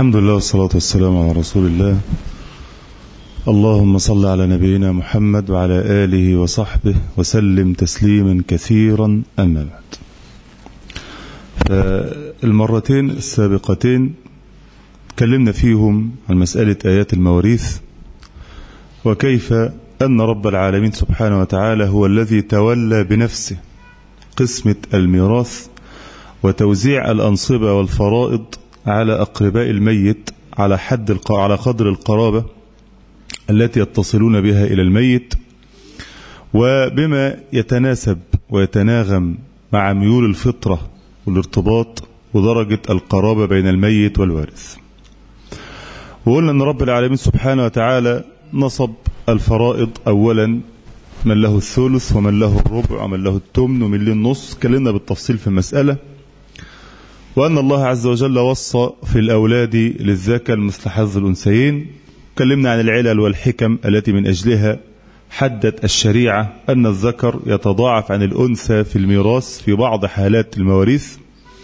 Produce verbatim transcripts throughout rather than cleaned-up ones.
الحمد لله والصلاة والسلام على رسول الله. اللهم صل على نبينا محمد وعلى آله وصحبه وسلم تسليما كثيرا. أما بعد، فالمرتين السابقتين تكلمنا فيهم عن مسألة آيات المواريث، وكيف أن رب العالمين سبحانه وتعالى هو الذي تولى بنفسه قسمة الميراث وتوزيع الأنصبة والفرائض على أقرباء الميت على حد على قدر القرابة التي يتصلون بها إلى الميت، وبما يتناسب ويتناغم مع ميول الفطرة والارتباط ودرجة القرابة بين الميت والوارث. وقلنا أن رب العالمين سبحانه وتعالى نصب الفرائض أولا من له الثلث ومن له الربع ومن له الثمن ومن له النص، كلمنا بالتفصيل في المسألة. وأن الله عز وجل وصى في الأولاد للذكر مثل حظ الأنثيين. كلمنا عن العلل والحكم التي من أجلها حدت الشريعة أن الذكر يتضاعف عن الأنثى في الميراث في بعض حالات المواريث.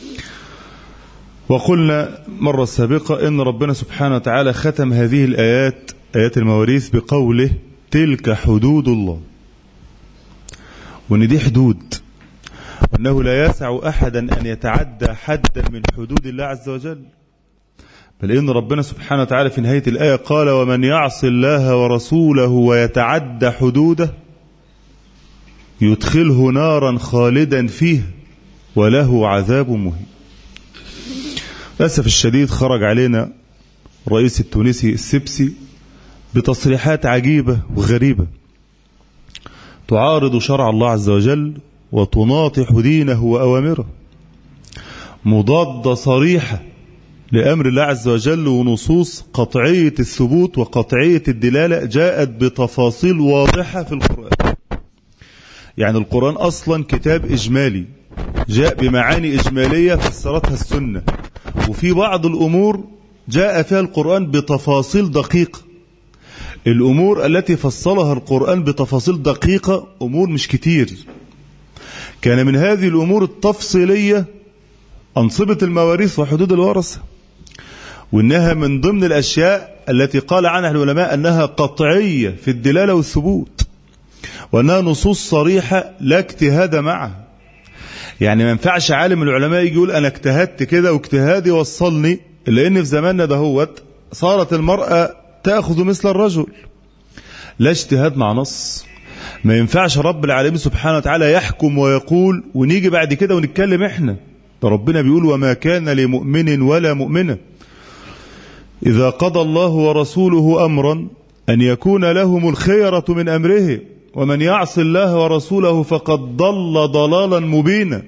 وقلنا مرة سابقة أن ربنا سبحانه وتعالى ختم هذه الآيات آيات المواريث بقوله تلك حدود الله، وأن دي حدود، وأنه لا يسع أحدا أن يتعدى حدا من حدود الله عز وجل، بل إن ربنا سبحانه وتعالى في نهاية الآية قال ومن يعص الله ورسوله ويتعدى حدوده يدخله نارا خالدا فيه وله عذاب مهين. للأسف الشديد خرج علينا الرئيس التونسي السبسي بتصريحات عجيبة وغريبة تعارض شرع الله عز وجل وتناطح دينه وأوامره، مضادة صريحة لأمر الله عز وجل ونصوص قطعية الثبوت وقطعية الدلالة جاءت بتفاصيل واضحة في القرآن. يعني القرآن أصلا كتاب إجمالي جاء بمعاني إجمالية فسرتها السنة، وفي بعض الأمور جاء فيها القرآن بتفاصيل دقيقة. الأمور التي فصلها القرآن بتفاصيل دقيقة أمور مش كتير. كان من هذه الأمور التفصيلية أنصبة المواريث وحدود الورثة، وإنها من ضمن الأشياء التي قال عنها العلماء أنها قطعية في الدلالة والثبوت، وأنها نصوص صريحة لا اجتهاد معها. يعني ما ينفعش عالم العلماء يجي يقول أنا اجتهدت كده واجتهادي وصلني، إلا إن في زماننا دهوت صارت المرأة تأخذ مثل الرجل، لا اجتهاد مع نص. ما ينفعش رب العالمين سبحانه وتعالى يحكم ويقول ونيجي بعد كده ونتكلم احنا. ده ربنا بيقول وما كان لمؤمن ولا مؤمنة إذا قضى الله ورسوله أمرا أن يكون لهم الخيرة من أمره ومن يعص الله ورسوله فقد ضل ضلالا مبينا.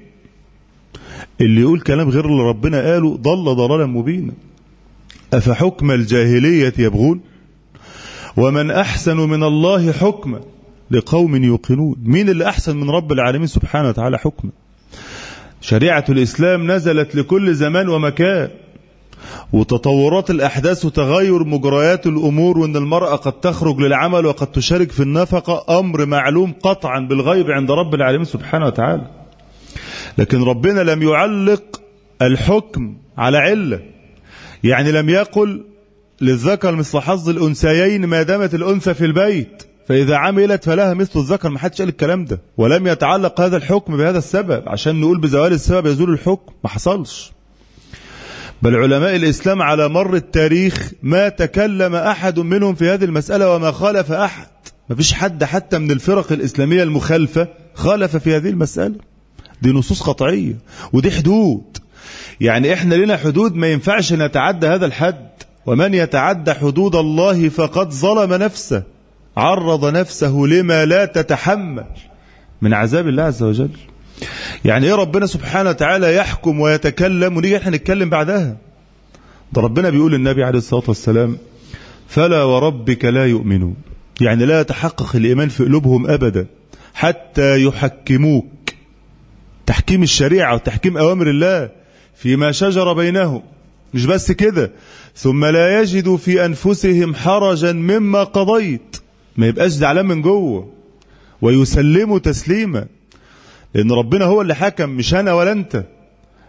اللي يقول كلام غير اللي ربنا قاله ضل ضلالا مبينا. أفحكم الجاهلية يبغون ومن أحسن من الله حكما لقوم يوقنون. مين اللي أحسن من رب العالمين سبحانه وتعالى حكما؟ شريعة الإسلام نزلت لكل زمان ومكان، وتطورات الأحداث وتغير مجريات الأمور، وأن المرأة قد تخرج للعمل وقد تشارك في النفقة أمر معلوم قطعا بالغيب عند رب العالمين سبحانه وتعالى. لكن ربنا لم يعلق الحكم على علة، يعني لم يقل للذكر مثل حظ الأنثيين ما دامت الأنثى في البيت فإذا عملت فلها مثل الذكر. ما حدش قال الكلام ده، ولم يتعلق هذا الحكم بهذا السبب عشان نقول بزوال السبب يزول الحكم، ما حصلش. بل علماء الإسلام على مر التاريخ ما تكلم أحد منهم في هذه المسألة وما خالف أحد. ما فيش حد حتى من الفرق الإسلامية المخالفة خالف في هذه المسألة. دي نصوص قطعية ودي حدود. يعني احنا لنا حدود ما ينفعش نتعدى هذا الحد. ومن يتعدى حدود الله فقد ظلم نفسه، عرض نفسه لما لا تتحمل من عذاب الله عز وجل. يعني ايه ربنا سبحانه وتعالى يحكم ويتكلم ونيجي احنا نتكلم بعدها؟ ده ربنا بيقول للنبي عليه الصلاة والسلام فلا وربك لا يؤمنون، يعني لا يتحقق الإيمان في قلوبهم أبدا حتى يحكموك، تحكيم الشريعة وتحكيم أوامر الله فيما شجر بينهم. مش بس كده، ثم لا يجدوا في أنفسهم حرجا مما قضيت، ما يبقاش زعلان من جوه، ويسلموا تسليما، لأن ربنا هو اللي حكم مش أنا ولا أنت.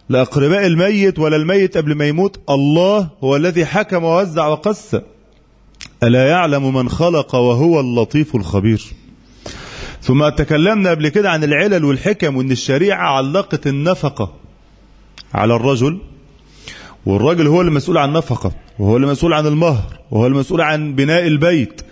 لأقرباء الميت ولا الميت قبل ما يموت. الله هو الذي حكم ووزع وقسم. ألا يعلم من خلق وهو اللطيف الخبير. ثم تكلمنا قبل كده عن العلل والحكم، وأن الشريعة علقت النفقة على الرجل، والرجل هو المسؤول عن النفقة، وهو المسؤول عن المهر، وهو المسؤول عن بناء البيت،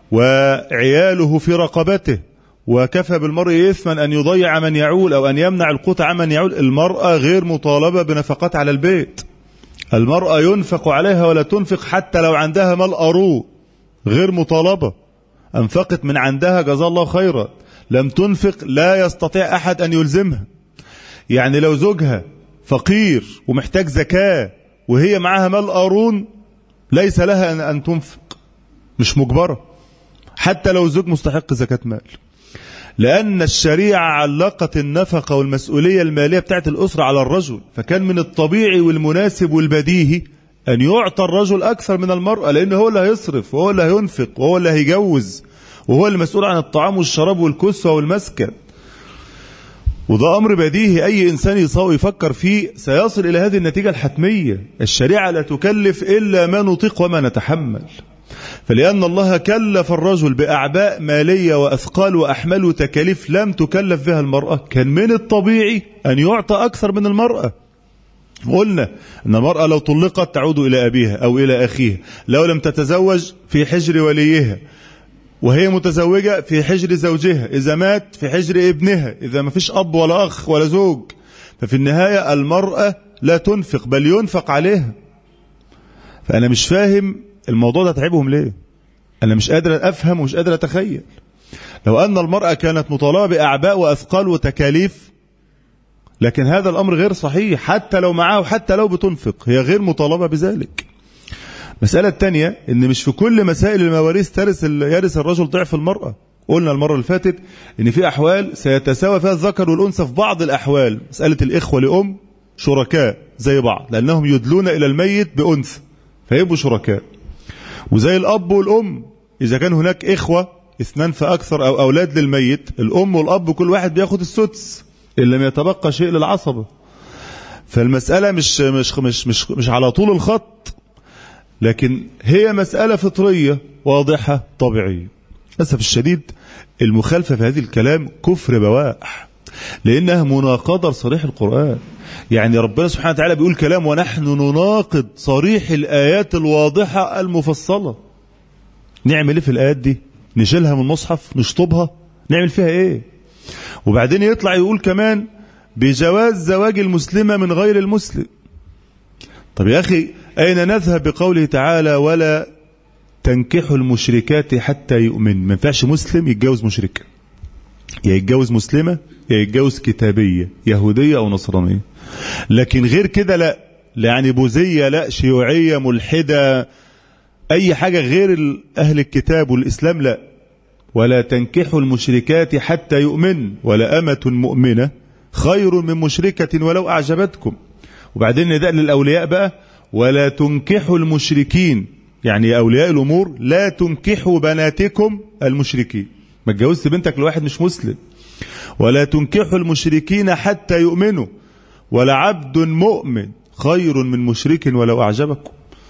وعياله في رقبته، وكفى بالمرء إثما أن يضيع من يعول أو أن يمنع القوت عمن يعول. المرأة غير مطالبة بنفقات على البيت. المرأة ينفق عليها ولا تنفق حتى لو عندها مال أروه، غير مطالبة. أنفقت من عندها جزا الله خيرا، لم تنفق لا يستطيع أحد أن يلزمها. يعني لو زوجها فقير ومحتاج زكاة وهي معها مال قارون ليس لها أن تنفق، مش مجبرة حتى لو زوج مستحق زكاة مال، لأن الشريعة علقت النفقة والمسؤولية المالية بتاعت الأسرة على الرجل. فكان من الطبيعي والمناسب والبديهي أن يعطى الرجل أكثر من المرأة، لأن هو اللي هيصرف وهو اللي هينفق وهو اللي هيجوز وهو المسؤول عن الطعام والشراب والكسوة والمسكن. وده أمر بديهي أي إنسان يفكر فيه سيصل إلى هذه النتيجة الحتمية. الشريعة لا تكلف إلا ما نطيق وما نتحمل. فلأن الله كلف الرجل بأعباء مالية وأثقال وأحمال وتكاليف لم تكلف بها المرأة، كان من الطبيعي أن يعطى أكثر من المرأة. قلنا أن المرأة لو طلقت تعود إلى أبيها أو إلى أخيها، لو لم تتزوج في حجر وليها، وهي متزوجة في حجر زوجها، إذا مات في حجر ابنها، إذا ما فيش أب ولا أخ ولا زوج. ففي النهاية المرأة لا تنفق بل ينفق عليها. فأنا مش فاهم الموضوع ده تعبهم ليه. أنا مش قادر أفهم ومش قادر أتخيل. لو أن المرأة كانت مطالبة بأعباء وأثقال وتكاليف، لكن هذا الأمر غير صحيح. حتى لو معاه وحتى لو بتنفق هي غير مطالبة بذلك. مسألة تانية إن مش في كل مسائل المواريث ترث يرث الرجل ضعف المرأة. قلنا المرة اللي فاتت إن في أحوال سيتساوى فيها الذكر والأنثى في بعض الأحوال. مسألة الإخوة لأم شركاء زي بعض لأنهم يدلون إلى الميت بأنثى فيبقوا شركاء. وزي الأب والأم إذا كان هناك إخوة اثنان فأكثر أو أولاد للميت، الأم والأب كل واحد بياخد السدس إن لم يتبقى شيء للعصبة. فالمسألة مش مش مش مش, مش على طول الخط، لكن هي مسألة فطرية واضحة طبيعية. للأسف الشديد المخالفة في هذه الكلام كفر بواح، لأنها مناقضة لصريح القرآن. يعني ربنا سبحانه وتعالى بيقول كلام ونحن نناقض صريح الآيات الواضحة المفصلة. نعمل ايه في الآيات دي؟ نشيلها من المصحف؟ نشطبها؟ نعمل فيها ايه؟ وبعدين يطلع يقول كمان بجواز زواج المسلمة من غير المسلم. طب يا أخي أين نذهب بقوله تعالى ولا تنكحوا المشركات حتى يؤمن؟ ما ينفعش مسلم يتجوز مشركة، يا يتجوز مسلمة يا يتجوز كتابية يهودية أو نصرانية. لكن غير كده لا، يعني بوذية لا، شيوعية ملحدة أي حاجة غير أهل الكتاب والإسلام لا. ولا تنكحوا المشركات حتى يؤمن ولا أمة مؤمنة خير من مشركة ولو أعجبتكم. وبعدين نداء للأولياء بقى ولا تنكحوا المشركين، يعني يا أولياء الأمور لا تنكحوا بناتكم المشركين. ما تجوزت بنتك لواحد مش مسلم. ولا تنكحوا المشركين حتى يؤمنوا ولا عبد مؤمن خير من مشرك ولو أعجبكم.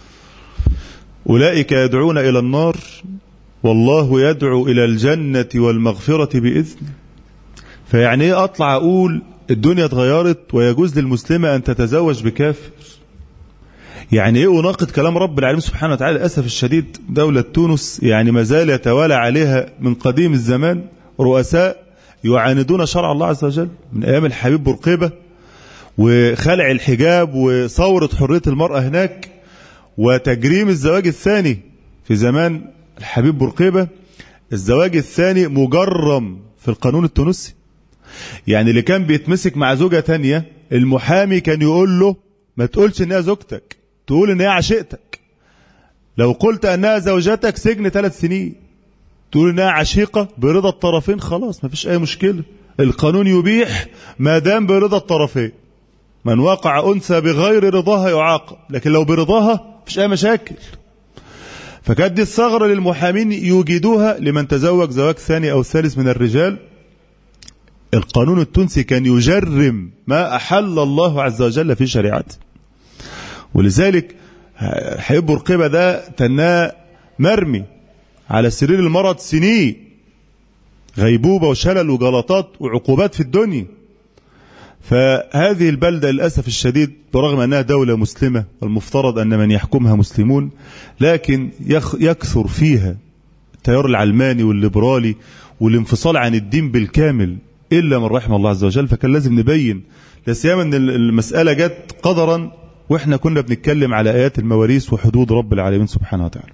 أولئك يدعون إلى النار والله يدعو إلى الجنة والمغفرة بإذنه. فيعني ايه أطلع أقول الدنيا اتغيرت ويجوز للمسلمة أن تتزوج بكافر؟ يعني ايه أناقض كلام رب العالمين سبحانه وتعالى؟ للأسف الشديد دولة تونس يعني ما زال يتوالى عليها من قديم الزمان رؤساء يعاندون شرع الله عز وجل، من أيام الحبيب بورقيبة وخلع الحجاب وثورة حرية المرأة هناك وتجريم الزواج الثاني. في زمان الحبيب بورقيبة الزواج الثاني مجرم في القانون التونسي. يعني اللي كان بيتمسك مع زوجة تانية المحامي كان يقول له ما تقولش انها زوجتك، تقول انها عشيقتك. لو قلت انها زوجتك سجن ثلاث سنين. تقول انها عشيقة برضا الطرفين خلاص ما فيش اي مشكلة، القانون يبيح ما دام برضا الطرفين. من وقع انثى بغير رضاها يعاقب، لكن لو برضاها مفيش اي مشاكل. فكانت دي الثغرة للمحامين يوجدوها لمن تزوج زواج ثاني او ثالث من الرجال القانون التونسي كان يجرم ما أحل الله عز وجل في شريعته، ولذلك حبيب بورقيبة ده تناه مرمي على سرير المرض سنين، غيبوبة وشلل وجلطات وعقوبات في الدنيا. فهذه البلدة للأسف الشديد برغم أنها دولة مسلمة والمفترض أن من يحكمها مسلمون، لكن يكثر فيها التيار العلماني والليبرالي والانفصال عن الدين بالكامل إلا من رحم الله عز وجل. فكان لازم نبين، لا سيما أن المسألة جت قدرا وإحنا كنا بنتكلم على آيات المواريث وحدود رب العالمين سبحانه وتعالى.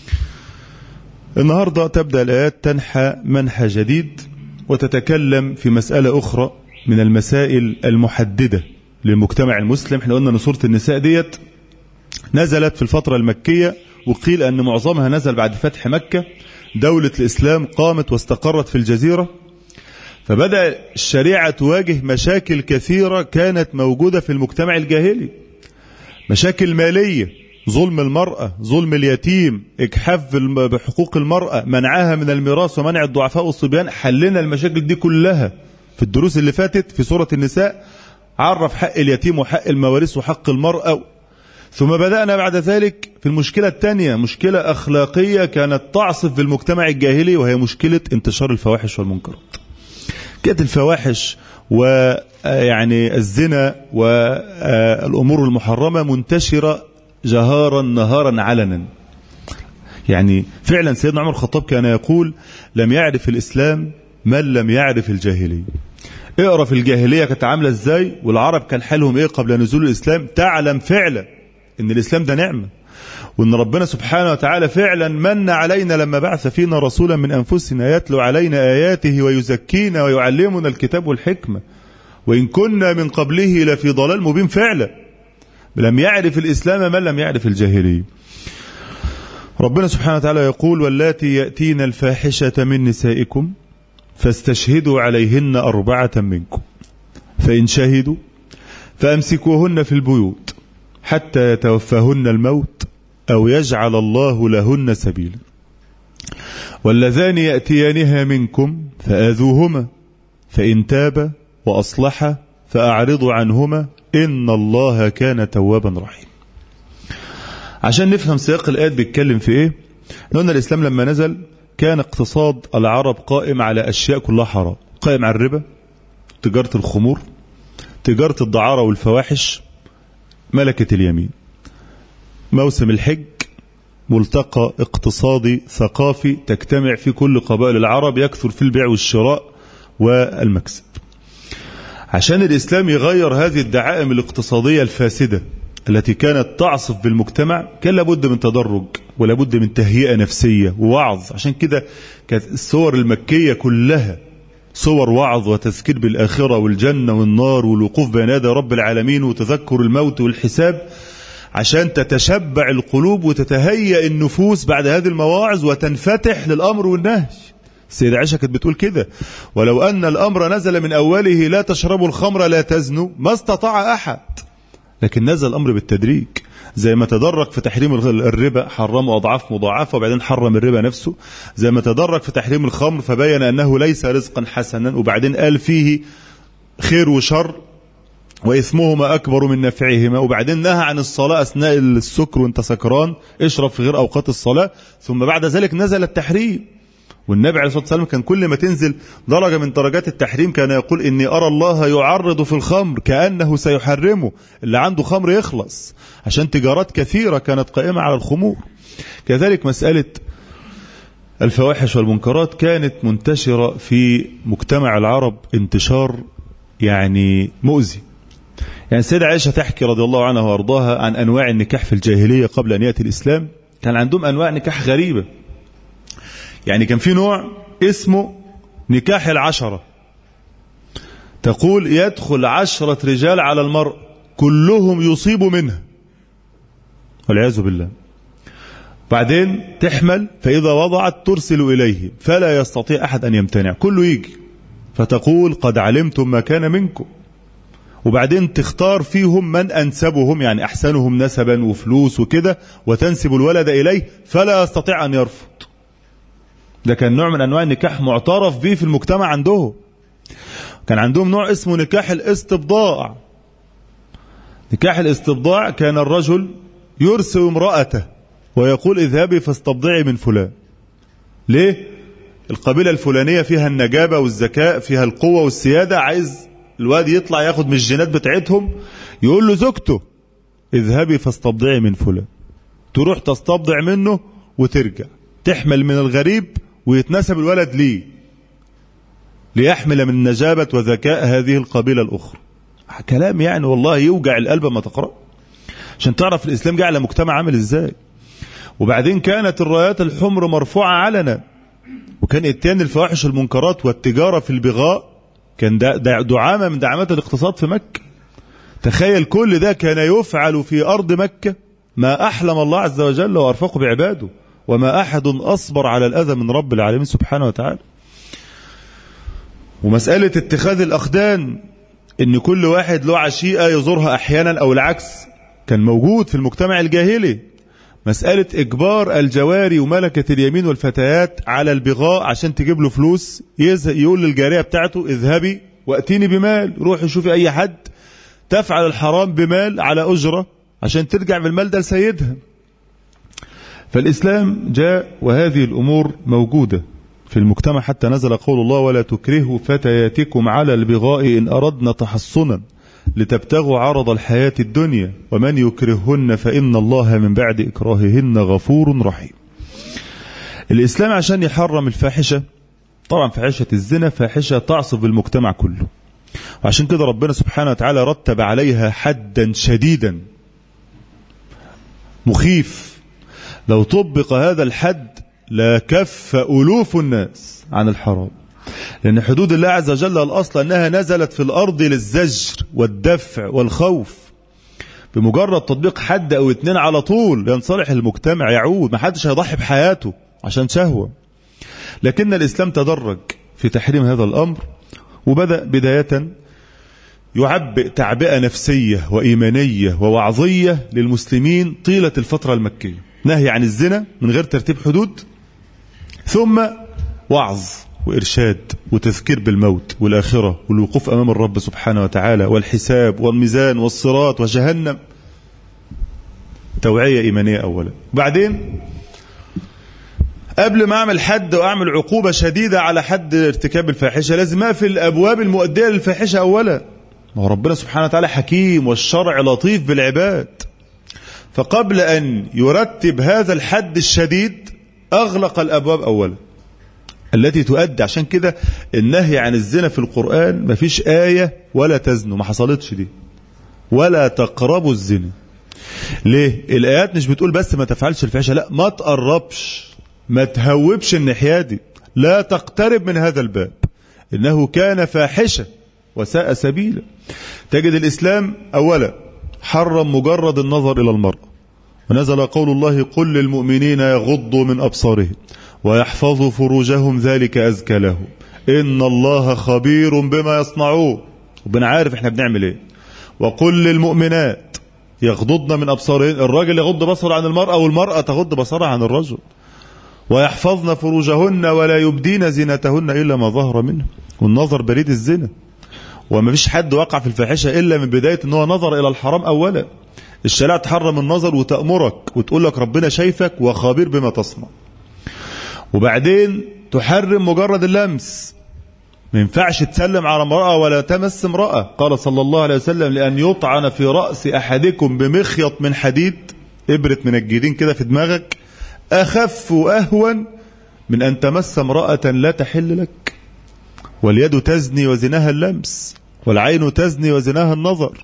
النهاردة تبدأ الآيات تنحى منحى جديد وتتكلم في مسألة أخرى من المسائل المحددة للمجتمع المسلم. احنا قلنا أن سورة النساء ديت نزلت في الفترة المكية، وقيل أن معظمها نزل بعد فتح مكة. دولة الإسلام قامت واستقرت في الجزيرة، فبدأ الشريعة تواجه مشاكل كثيرة كانت موجودة في المجتمع الجاهلي، مشاكل مالية، ظلم المرأة، ظلم اليتيم، إجحاف بحقوق المرأة، منعها من الميراث ومنع الضعفاء والصبيان. حلنا المشاكل دي كلها في الدروس اللي فاتت في سورة النساء، عرف حق اليتيم وحق المواريث وحق المرأة. ثم بدأنا بعد ذلك في المشكلة الثانية، مشكلة أخلاقية كانت تعصف في المجتمع الجاهلي، وهي مشكلة انتشار الفواحش والمنكرات. كانت الفواحش ويعني الزنا والأمور المحرمة منتشرة جهارا نهارا علنا. يعني فعلا سيدنا عمر الخطاب كان يقول: لم يعرف الإسلام من لم يعرف الجاهلية. اقرأ في الجاهلية كانت عاملة ازاي، والعرب كان حالهم ايه قبل نزول الإسلام، تعلم فعلا ان الإسلام ده نعمة، وان ربنا سبحانه وتعالى فعلا من علينا لما بعث فينا رسولا من أنفسنا يتلو علينا آياته ويزكينا ويعلمنا الكتاب والحكمة وإن كنا من قبله لفي ضلال مبين. فعلا لم يعرف الإسلام من لم يعرف الجاهلية. ربنا سبحانه وتعالى يقول: واللاتي يأتين الفاحشة من نسائكم فاستشهدوا عليهن أربعة منكم فإن شهدوا فأمسكوهن في البيوت حتى يتوفاهن الموت أو يجعل الله لهن سبيلا واللذان يأتيانها منكم فآذوهما فإن تابا وأصلحا فأعرضوا عنهما إن الله كان توابا رحيما. عشان نفهم سياق الآيات بيتكلم في إيه، لأن الإسلام لما نزل كان اقتصاد العرب قائم على أشياء كلها حرام، قائم على الربا، تجارة الخمور، تجارة الدعارة والفواحش، ملكة اليمين. موسم الحج ملتقى اقتصادي ثقافي تجتمع في كل قبائل العرب، يكثر في البيع والشراء والمكسب. عشان الإسلام يغير هذه الدعائم الاقتصادية الفاسدة التي كانت تعصف بالمجتمع كان لابد من تدرج ولابد من تهيئة نفسية ووعظ. عشان كده كانت الصور المكية كلها صور وعظ وتذكير بالآخرة والجنة والنار والوقوف بين يدي رب العالمين وتذكر الموت والحساب، عشان تتشبع القلوب وتتهيأ النفوس بعد هذه المواعظ وتنفتح للأمر والنهي. السيدة عائشة كانت بتقول كده: ولو أن الأمر نزل من أوله لا تشربوا الخمر لا تزنوا ما استطاع أحد، لكن نزل الأمر بالتدريج. زي ما تدرج في تحريم الربا حرم أضعاف مضاعفة وبعدين حرم الربا نفسه، زي ما تدرج في تحريم الخمر فبين أنه ليس رزقا حسنا وبعدين قال فيه خير وشر وإثمهما أكبر من نفعهما، وبعدين نهى عن الصلاة أثناء السكر وانت سكران، اشرب في غير أوقات الصلاة، ثم بعد ذلك نزل التحريم. والنبي عليه الصلاة والسلام كان كل ما تنزل درجة من درجات التحريم كان يقول: إني أرى الله يعرض في الخمر كأنه سيحرمه، اللي عنده خمر يخلص، عشان تجارات كثيرة كانت قائمة على الخمور. كذلك مسألة الفواحش والمنكرات كانت منتشرة في مجتمع العرب انتشار يعني مؤذي. يعني السيدة عائشة تحكي رضي الله عنها وارضاها عن أنواع النكاح في الجاهلية قبل أن يأتي الإسلام. كان عندهم أنواع نكاح غريبة. يعني كان في نوع اسمه نكاح العشرة، تقول يدخل عشرة رجال على المرأة كلهم يصيب منها والعياذ بالله، بعدين تحمل فإذا وضعت ترسل إليه فلا يستطيع أحد أن يمتنع، كله يجي فتقول قد علمتم ما كان منكم، وبعدين تختار فيهم من أنسبهم يعني أحسنهم نسبا وفلوس وكده وتنسب الولد إليه فلا يستطيع أن يرفض. ده كان نوع من أنواع النكاح معترف به في المجتمع عندهم. كان عندهم نوع اسمه نكاح الاستبضاع. نكاح الاستبضاع كان الرجل يرسل امرأته ويقول اذهبي فاستبضعي من فلان. ليه؟ القبيلة الفلانية فيها النجابة والذكاء، فيها القوة والسيادة، عايز الواد يطلع ياخد من الجينات بتاعتهم، يقول له زوجته اذهبي فاستبضعي من فلان، تروح تستبضع منه وترجع تحمل من الغريب ويتنسب الولد ليه، ليحمل من نجابة وذكاء هذه القبيلة الأخرى. كلام يعني والله يوجع القلب ما تقرأ، عشان تعرف الإسلام جاء على مجتمع عامل إزاي. وبعدين كانت الرايات الحمر مرفوعة علنا، وكان اتيان الفواحش المنكرات والتجارة في البغاء كان دعامة من دعامات الاقتصاد في مكة. تخيل كل ده كان يفعل في أرض مكة، ما أحلم الله عز وجل وأرفقه بعباده، وما أحد أصبر على الأذى من رب العالمين سبحانه وتعالى. ومسألة اتخاذ الأخدان، إن كل واحد له عشيقة يزورها أحيانا أو العكس، كان موجود في المجتمع الجاهلي. مسألة إجبار الجواري وملكة اليمين والفتيات على البغاء عشان تجيب له فلوس، يقول للجارية بتاعته اذهبي وأتيني بمال، روحي شوفي أي حد تفعل الحرام بمال على أجرة عشان ترجع بالمال ده لسيدها. فالإسلام جاء وهذه الأمور موجودة في المجتمع، حتى نزل قول الله ولا تكرهوا فتياتكم على البغاء إن أردنا تحصنا لتبتغوا عرض الحياة الدنيا ومن يكرههن فإن الله من بعد إكراههن غفور رحيم. الإسلام عشان يحرم الفاحشة، طبعا فاحشة الزنا فاحشة تعصف بالمجتمع كله، وعشان كده ربنا سبحانه وتعالى رتب عليها حدا شديدا مخيف. لو طبق هذا الحد لا كف ألوف الناس عن الحرام، لأن حدود الله عز وجل الأصل أنها نزلت في الأرض للزجر والدفع والخوف. بمجرد تطبيق حد أو اتنين على طول ينصلح المجتمع، يعود، ما حدش هيضحي بحياته عشان شهوة. لكن الإسلام تدرج في تحريم هذا الأمر، وبدأ بداية يعبئ تعبئة نفسية وإيمانية ووعظية للمسلمين طيلة الفترة المكية، نهي عن الزنا من غير ترتيب حدود، ثم وعظ وإرشاد وتذكير بالموت والآخرة والوقوف أمام الرب سبحانه وتعالى والحساب والميزان والصراط وجهنم. توعية إيمانية أولا. بعدين قبل ما أعمل حد وأعمل عقوبة شديدة على حد ارتكاب الفاحشة لازم أقفل الأبواب المؤدية للفاحشة أولا. وربنا سبحانه وتعالى حكيم والشرع لطيف بالعباد، فقبل أن يرتب هذا الحد الشديد أغلق الأبواب أولا التي تؤدي. عشان كده النهي عن الزنا في القرآن ما فيش آية ولا تزنوا، ما حصلتش دي، ولا تقربوا الزنا. ليه؟ الآيات مش بتقول بس ما تفعلش الفاحشة، لا، ما تقربش، ما تهوبش الناحية دي، لا تقترب من هذا الباب إنه كان فاحشة وساء سبيلا. تجد الإسلام أولا حرم مجرد النظر إلى المرأة، ونزل قول الله قل للمؤمنين يغضوا من أبصارهم ويحفظوا فروجهم ذلك أزكى لهم إن الله خبير بما يصنعون. ربنا عارف احنا بنعمل ايه. وقل للمؤمنات يغضضن من أبصارهن، الراجل يغض بصره عن المرأة والمرأة تغض بصرها عن الرجل. ويحفظن فروجهن ولا يبدين زينتهن إلا ما ظهر منه، والنظر بريد الزنا، وما فيش حد وقع في الفاحشة إلا من بداية أنه نظر إلى الحرام أولا. الشريعة تحرم النظر وتأمرك وتقول لك ربنا شايفك وخبير بما تصنع. وبعدين تحرم مجرد اللمس، ما ينفعش تسلم على امرأة ولا تمس امرأة. قال صلى الله عليه وسلم لأن يطعن في رأس أحدكم بمخيط من حديد، إبرة من الجيرين كده في دماغك، أخف وأهون من أن تمس امرأة لا تحل لك. واليد تزني وزناها اللمس، والعين تزني وزناها النظر.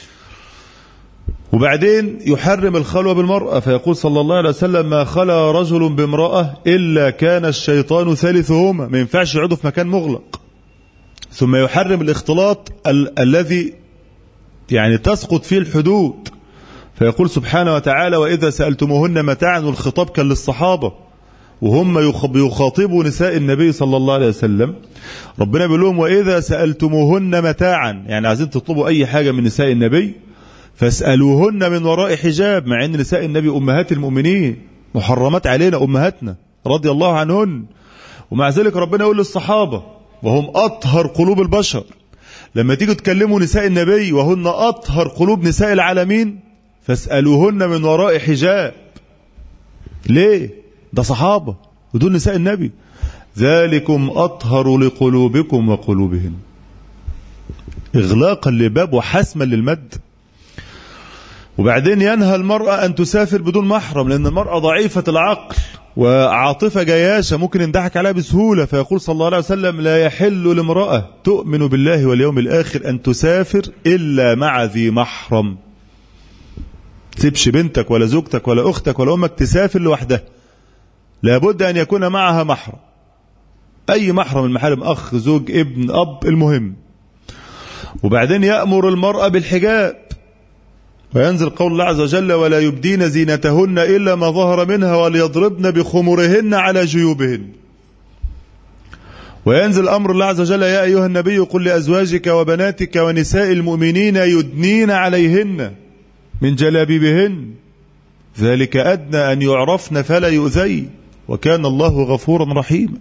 وبعدين يحرم الخلوة بالمرأة، فيقول صلى الله عليه وسلم ما خلا رجل بامرأة إلا كان الشيطان ثالثهما، ما ينفعش يقعدوا في مكان مغلق. ثم يحرم الاختلاط ال- الذي يعني تسقط فيه الحدود، فيقول سبحانه وتعالى وإذا سألتموهن متاعا، والخطاب كان للصحابة وهم يخاطبوا نساء النبي صلى الله عليه وسلم. ربنا بيقول لهم وإذا سألتموهن متاعا، يعني عايزين تطلبوا أي حاجة من نساء النبي فاسألوهن من وراء حجاب، مع أن نساء النبي أمهات المؤمنين محرمات علينا أمهاتنا رضي الله عنهن، ومع ذلك ربنا يقول للصحابة وهم أطهر قلوب البشر لما تيجوا تكلموا نساء النبي وهن أطهر قلوب نساء العالمين فاسألوهن من وراء حجاب. ليه؟ ده صحابة ودول نساء النبي. ذلكم أطهر لقلوبكم وقلوبهن، إغلاقا لباب وحسما للمد. وبعدين ينهى المرأة أن تسافر بدون محرم، لأن المرأة ضعيفة العقل وعاطفة جياشة ممكن ينضحك عليها بسهولة. فيقول صلى الله عليه وسلم: لا يحل لامرأة تؤمن بالله واليوم الآخر أن تسافر إلا مع ذي محرم. تسيبش بنتك ولا زوجتك ولا أختك ولا أمك تسافر لوحدها، لابد أن يكون معها محرم، أي محرم المحارم، أخ زوج ابن أب، المهم. وبعدين يأمر المرأة بالحجاب، وينزل قول الله عز وجل: ولا يبدين زينتهن إلا ما ظهر منها وليضربن بخمرهن على جيوبهن. وينزل أمر الله عز وجل: يا أيها النبي قل لأزواجك وبناتك ونساء المؤمنين يدنين عليهن من جلابيبهن ذلك أدنى أن يعرفن فلا يؤذين وكان الله غفورا رحيما.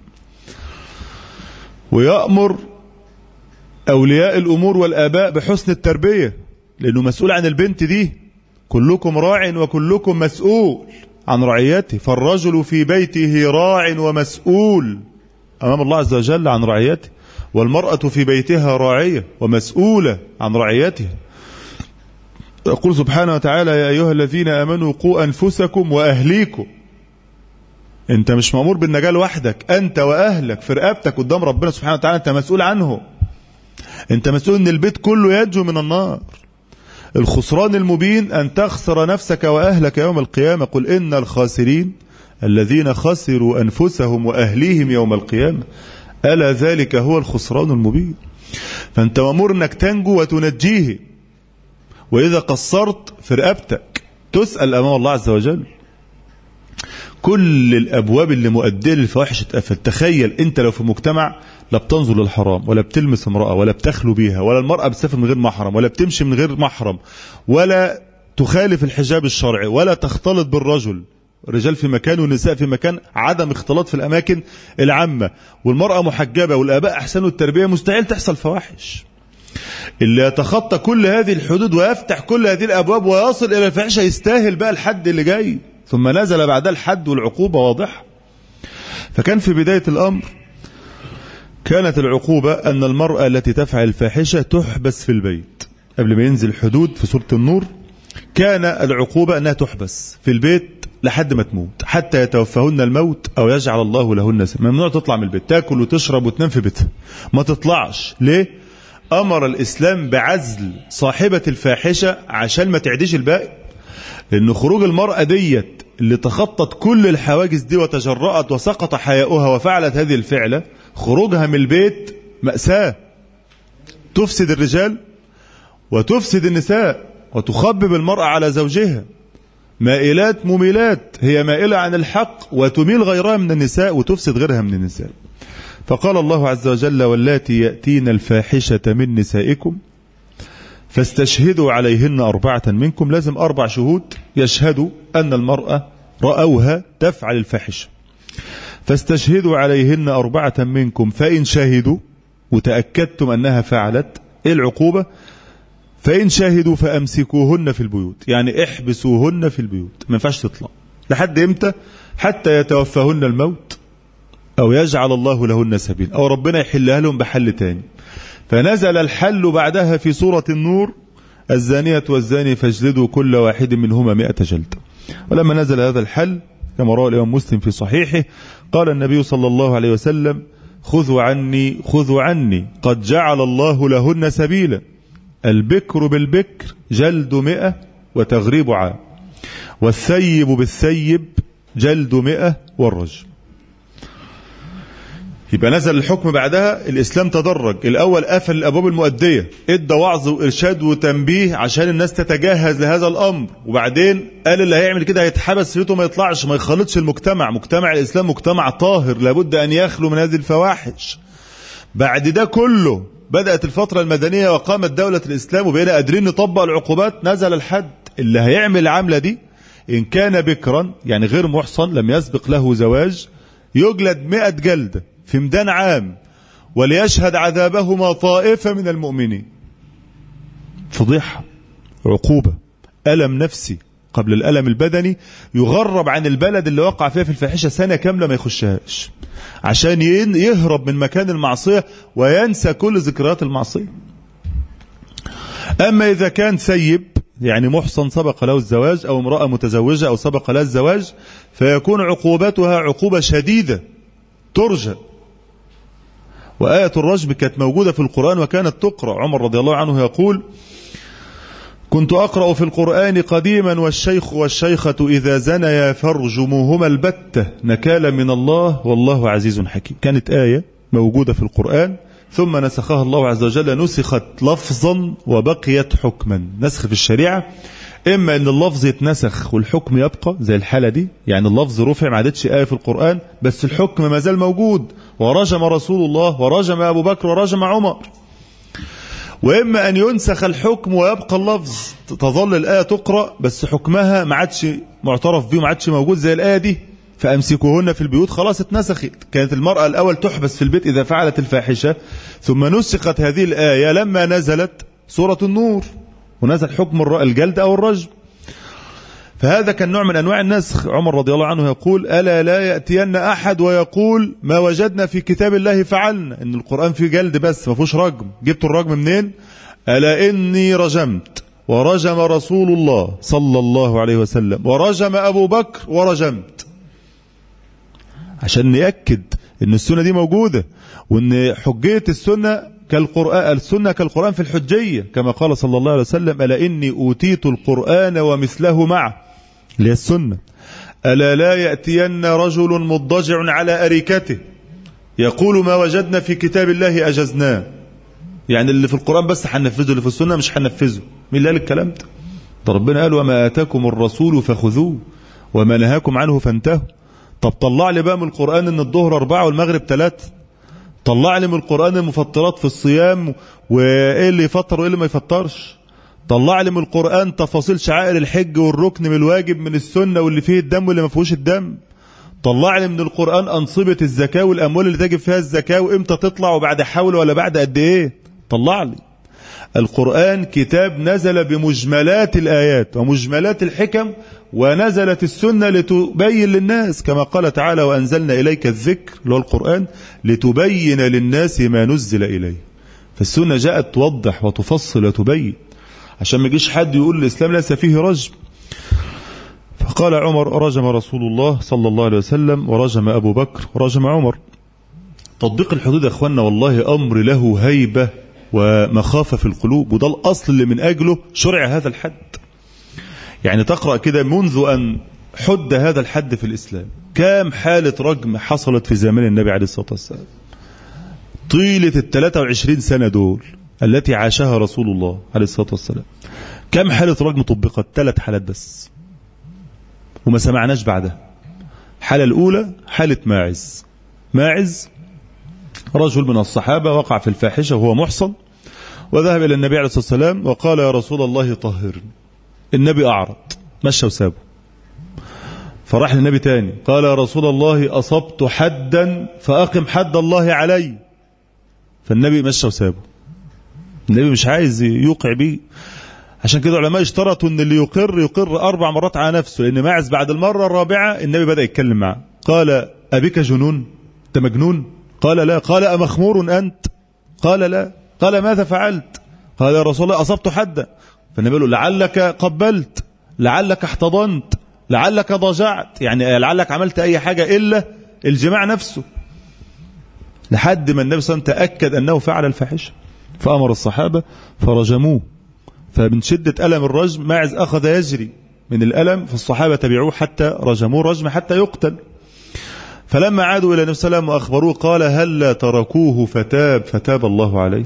ويأمر أولياء الأمور والآباء بحسن التربية، لأنه مسؤول عن البنت دي. كلكم راع وكلكم مسؤول عن رعيته، فالرجل في بيته راع ومسؤول أمام الله عز وجل عن رعيته، والمرأة في بيتها راعية ومسؤولة عن رعيتها. يقول سبحانه وتعالى: يا أيها الذين آمنوا قوا أنفسكم وأهليكم. أنت مش مأمور بالنجاة لوحدك، أنت وأهلك في رقبتك قدام ربنا سبحانه وتعالى، أنت مسؤول عنه. أنت مسؤول أن البيت كله ينجو من النار. الخسران المبين أن تخسر نفسك وأهلك يوم القيامة. قل إن الخاسرين الذين خسروا أنفسهم وأهليهم يوم القيامة ألا ذلك هو الخسران المبين. فأنت مأمور أنك تنجو وتنجيه، وإذا قصرت في رقبتك تسأل أمام الله عز وجل. كل الأبواب اللي مؤدية للفواحش اتقفل. تخيل أنت لو في مجتمع لا بتنظر للحرام ولا بتلمس امرأة ولا بتخلو بيها، ولا المرأة بتسافر من غير محرم ولا بتمشي من غير محرم ولا تخالف الحجاب الشرعي ولا تختلط بالرجل، رجال في مكان والنساء في مكان، عدم اختلاط في الأماكن العامة، والمرأة محجبة والآباء أحسنوا التربية، مستحيل تحصل فواحش. اللي يتخطى كل هذه الحدود ويفتح كل هذه الأبواب ويصل إلى الفاحشة يستاهل بقى الحد اللي جاي، ثم نزل بعدها الحد والعقوبة واضحة. فكان في بداية الأمر كانت العقوبة أن المرأة التي تفعل الفاحشة تحبس في البيت. قبل ما ينزل حدود في سورة النور كان العقوبة أنها تحبس في البيت لحد ما تموت، حتى يتوفاهن الموت أو يجعل الله لهن سبيلا. ممنوع تطلع من البيت، تاكل وتشرب وتنام في بيتها، ما تطلعش. ليه؟ أمر الإسلام بعزل صاحبة الفاحشة عشان ما تعديش الباقي، لأن خروج المرأة ديت اللي تخطت كل الحواجز دي وتجرأت وسقط حياؤها وفعلت هذه الفعلة، خروجها من البيت مأساة، تفسد الرجال وتفسد النساء وتخبب المرأة على زوجها. مائلات مميلات، هي مائلة عن الحق وتميل غيرها من النساء وتفسد غيرها من النساء. فقال الله عز وجل: واللاتي يأتين الفاحشة من نسائكم فاستشهدوا عليهن أربعة منكم. لازم أربع شهود يشهدوا أن المرأة رأوها تفعل الفاحشة. فاستشهدوا عليهن أربعة منكم فإن شهدوا، وتأكدتم أنها فعلت، إيه العقوبة؟ فإن شهدوا فأمسكوهن في البيوت، يعني احبسوهن في البيوت، ما ينفعش تطلع. لحد إمتى؟ حتى يتوفاهن الموت أو يجعل الله لهن سبيل، أو ربنا يحلها لهم بحل تاني. فنزل الحل بعدها في سورة النور: الزانية والزاني فاجلدوا كل واحد منهما مئة جلدة. ولما نزل هذا الحل كما روى الإمام مسلم في صحيحه قال النبي صلى الله عليه وسلم: خذوا عني خذوا عني قد جعل الله لهن سبيلا، البكر بالبكر جلد مئة وتغريب عام، والثيب بالثيب جلد مئة والرجم. يبقى نزل الحكم بعدها. الإسلام تدرج، الأول قفل الأبواب المؤدية، ادى وعظ وإرشاد وتنبيه عشان الناس تتجهز لهذا الأمر، وبعدين قال اللي هيعمل كده هيتحبس في بيته، ما يطلعش، ما يخلطش المجتمع. مجتمع الإسلام مجتمع طاهر، لابد أن يخلو من هذه الفواحش. بعد ده كله بدأت الفترة المدنية وقامت دولة الإسلام وبقينا قادرين نطبق العقوبات. نزل الحد، اللي هيعمل العملة دي إن كان بكرا يعني غير محصن لم يسبق له زواج يجلد مئة جلدة في ميدان عام، وليشهد عذابهما طائفة من المؤمنين. فضيحة، عقوبة، ألم نفسي قبل الألم البدني، يغرب عن البلد اللي وقع فيها في الفاحشة سنة كاملة ما يخشهاش عشان يهرب من مكان المعصية وينسى كل ذكريات المعصية. أما إذا كان ثيب يعني محصن سبق له الزواج، أو امرأة متزوجة أو سبق لها الزواج، فيكون عقوبتها عقوبة شديدة ترجى. وآية الرجم كانت موجودة في القرآن وكانت تقرأ. عمر رضي الله عنه يقول: كنت أقرأ في القرآن قديما والشيخ والشيخة إذا زنيا فارجموهما البتة نكالا من الله والله عزيز حكيم. كانت آية موجودة في القرآن ثم نسخها الله عز وجل، نسخت لفظا وبقيت حكما. نسخ في الشريعة إما أن اللفظ يتنسخ والحكم يبقى زي الحالة دي، يعني اللفظ رفع ما عادتش آية في القرآن بس الحكم ما زال موجود، ورجم رسول الله ورجم أبو بكر ورجم عمر. وإما أن ينسخ الحكم ويبقى اللفظ، تظل الآية تقرأ بس حكمها ما عادش معترف به، ما عادش موجود زي الآية دي، فأمسكوهن في البيوت خلاص اتنسخت. كانت المرأة الأول تحبس في البيت إذا فعلت الفاحشة، ثم نسخت هذه الآية لما نزلت سورة النور ونزل حكم الجلد أو الرجم. فهذا كان نوع من أنواع النسخ. عمر رضي الله عنه يقول: ألا لا يأتين أحد ويقول ما وجدنا في كتاب الله فعلنا، إن القرآن فيه جلد بس ما فيهوش رجم. جبت الرجم منين؟ ألا إني رجمت ورجم رسول الله صلى الله عليه وسلم ورجم أبو بكر ورجمت، عشان نأكد إن السنة دي موجودة، وإن حجية السنة كالقرآن، السنة كالقرآن في الحجية، كما قال صلى الله عليه وسلم: ألا إني أوتيت القرآن ومثله معه، اللي هي السنة. ألا لا يأتين رجل مضجع على أريكته يقول ما وجدنا في كتاب الله أجزناه، يعني اللي في القرآن بس هننفذه، اللي في السنة مش هننفذه. مين اللي قال الكلام ده؟ ده ربنا قال: وما آتاكم الرسول فخذوه وما نهاكم عنه فانتهوا. طب طلع لي بقى من القرآن ان الظهر أربعة والمغرب ثلاثة، طلع لي من القرآن المفطرات في الصيام وايه اللي يفطر وايه اللي ما يفطرش، طلع لي من القرآن تفاصيل شعائر الحج والركن من الواجب من السنة واللي فيه الدم واللي ما فيهوش الدم، طلع لي من القرآن أنصبة الزكاة والأموال اللي تجب فيها الزكاة وإمتى تطلع وبعد حول ولا بعد قد إيه، طلع لي. القرآن كتاب نزل بمجملات الآيات ومجملات الحكم، ونزلت السنة لتبين للناس، كما قال تعالى: وأنزلنا إليك الذكر اللي هو القرآن لتبين للناس ما نزل إليه. فالسنة جاءت توضح وتفصل وتبين، عشان ما يجيش حد يقول الإسلام ليس فيه رجم. فقال عمر: رجم رسول الله صلى الله عليه وسلم ورجم أبو بكر ورجم عمر. تطبيق الحدود يا أخوانا والله أمر له هيبة ومخافة في القلوب، وده الأصل اللي من أجله شرع هذا الحد. يعني تقرأ كده منذ أن حد هذا الحد في الإسلام كام حالة رجم حصلت في زمان النبي عليه الصلاة والسلام طيلة الثلاثة وعشرين سنة دول التي عاشها رسول الله عليه الصلاة والسلام. كم حالة رجم طبقت؟ ثلاث حالات بس وما سمعناش بعدها. حالة الأولى حالة ماعز. ماعز رجل من الصحابة وقع في الفاحشة وهو محصن، وذهب إلى النبي عليه الصلاة والسلام وقال: يا رسول الله طهرني. النبي أعرض، مشى وسابه. فراح للنبي تاني قال: يا رسول الله أصبت حدا فأقم حد الله علي. فالنبي مشى وسابه. النبي مش عايز يوقع بيه. عشان كده العلماء اشترطوا ان اللي يقر يقر أربع مرات على نفسه، لأن ماعز بعد المرة الرابعة النبي بدأ يتكلم معه. قال: أبك جنون؟ أنت مجنون؟ قال: لا. قال: أمخمور أنت؟ قال: لا. قال: ماذا فعلت؟ قال: يا رسول الله أصبت حدا. فالنبي يقول: لعلك قبلت، لعلك احتضنت، لعلك ضجعت، يعني لعلك عملت أي حاجة إلا الجماع نفسه، لحد ما النبي صلى الله عليه وسلم تأكد أنه فعل الفاحشة. فأمر الصحابة فرجموه. فمن شدة ألم الرجم ماعز أخذ يجري من الألم، فالصحابة تبعوه حتى رجموه رجم حتى يقتل. فلما عادوا إلى النبي صلى الله عليه وسلم وأخبروه قال: هل تركوه فتاب فتاب الله عليه.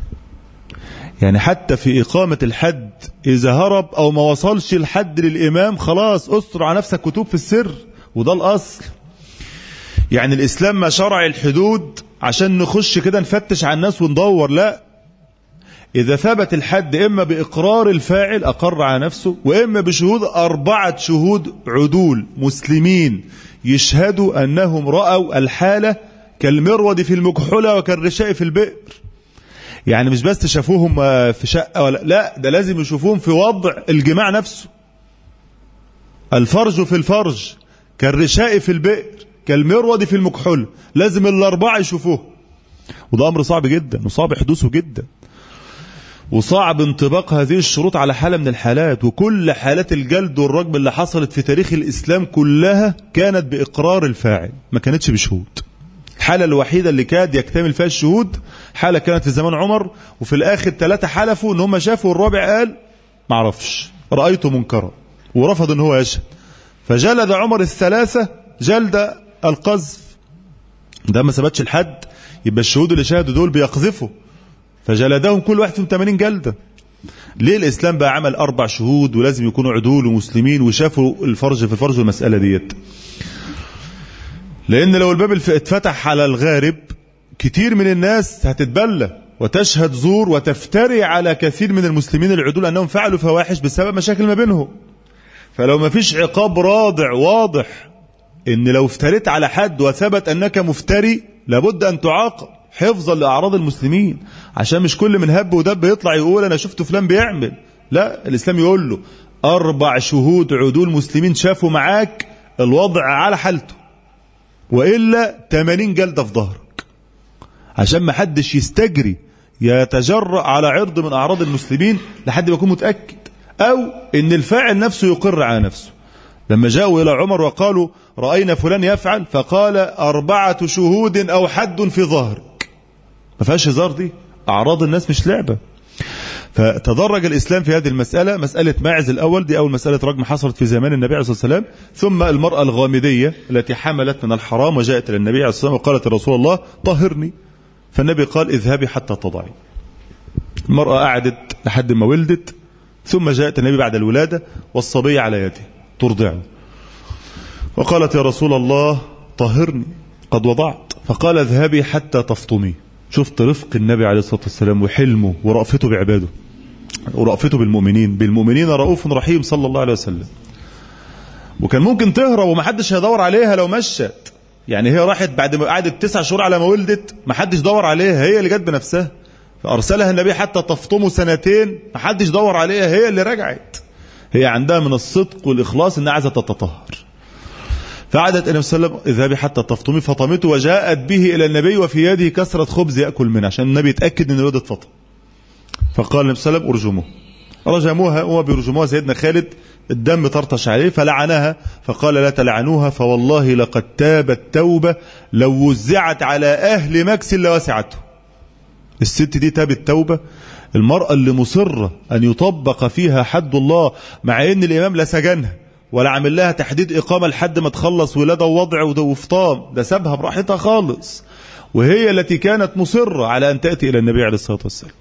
يعني حتى في إقامة الحد إذا هرب أو ما وصلش الحد للإمام خلاص أستر على نفسك وتوب في السر، وده الأصل. يعني الإسلام ما شرع الحدود عشان نخش كده نفتش على الناس وندور، لا. إذا ثبت الحد إما بإقرار الفاعل أقر على نفسه، وإما بشهود أربعة شهود عدول مسلمين يشهدوا أنهم رأوا الحالة كالمرود في المكحلة وكالرشاء في البئر. يعني مش بس شافوهم في شقة ولا لا، ده لازم يشوفوهم في وضع الجماع نفسه. الفرج في الفرج كالرشاء في البئر كالمرود في المكحلة، لازم الأربعة يشوفوه. وده أمر صعب جدا وصعب حدوثه جدا، وصعب انطباق هذه الشروط على حالة من الحالات. وكل حالات الجلد والرجم اللي حصلت في تاريخ الإسلام كلها كانت بإقرار الفاعل، ما كانتش بشهود. الحالة الوحيدة اللي كاد يكتمل فيها الشهود حالة كانت في زمان عمر، وفي الآخر ثلاثة حلفوا ان هم شافوا، والرابع قال معرفش رأيته منكرا، ورفض ان هو يشهد. فجلد عمر الثلاثة جلد القذف. ده ما ثبتش الحد، يبقى الشهود اللي شاهدوا دول بيقذفوا، فجلدهم كل واحد فيهم ثمانين جلدة. ليه الإسلام بقى عمل أربع شهود ولازم يكونوا عدول ومسلمين وشافوا الفرج في الفرج والمسألة ديت؟ لأن لو الباب اتفتح على الغارب كتير من الناس هتتبلى وتشهد زور وتفتري على كثير من المسلمين العدول أنهم فعلوا فواحش بسبب مشاكل ما بينهم. فلو ما فيش عقاب رادع واضح إن لو افتريت على حد وثبت أنك مفتري لابد أن تعاقب حفظا لأعراض المسلمين، عشان مش كل من هب ودب يطلع يقول أنا شفت فلان بيعمل. لا، الإسلام يقول له أربع شهود عدول مسلمين شافوا معاك الوضع على حالته، وإلا ثمانين جلدة في ظهرك، عشان ما حدش يستجري يتجرأ على عرض من أعراض المسلمين لحد ما يكون متأكد، أو إن الفاعل نفسه يقر على نفسه. لما جاءوا إلى عمر وقالوا رأينا فلان يفعل، فقال أربعة شهود أو حد في ظهرك. ما فيهاش هزار، دي أعراض الناس مش لعبة. فتدرج الإسلام في هذه المسألة. مسألة ماعز الأول دي أول مسألة رجم حصلت في زمان النبي عليه الصلاة والسلام. ثم المرأة الغامدية التي حملت من الحرام وجاءت إلى النبي عليه الصلاة والسلام وقالت رسول الله طهرني، فالنبي قال اذهبي حتى تضعي. المرأة قعدت لحد ما ولدت، ثم جاءت النبي بعد الولادة والصبي على يده ترضعه، وقالت يا رسول الله طهرني قد وضعت، فقال اذهبي حتى تفطمي. شفت رفق النبي عليه الصلاة والسلام وحلمه ورأفته بعباده ورأفته بالمؤمنين. بالمؤمنين رؤوف رحيم صلى الله عليه وسلم. وكان ممكن تهرب ومحدش هيدور عليها لو مشت، يعني هي راحت بعد ما قعدت تسع شهور على ما ولدت، محدش دور عليها، هي اللي جت بنفسها. فأرسلها النبي حتى تفطمه سنتين، محدش دور عليها، هي اللي رجعت. هي عندها من الصدق والإخلاص إنها عايزة تتطهر. فعادت النبي صلى الله عليه وسلم اذهبي حتى تفطمي، فطمته وجاءت به إلى النبي وفي يده كسرة خبز يأكل منها، عشان النبي يتأكد إن الولد اتفطم. فقال النبي صلى الله عليه وسلم ارجموه. رجموها وما بيرجموها سيدنا خالد الدم طرطش عليه فلعنها، فقال لا تلعنوها فوالله لقد تابت توبة لو وزعت على أهل مكس لوسعته. الست دي تابت توبة. المرأة اللي مصرة أن يطبق فيها حد الله مع أن الإمام لا سجنها ولا عمل لها تحديد إقامة لحد ما تخلص ولادة ووضع وفطام، ده سابها براحتها خالص، وهي التي كانت مصرة على أن تأتي إلى النبي عليه الصلاة والسلام.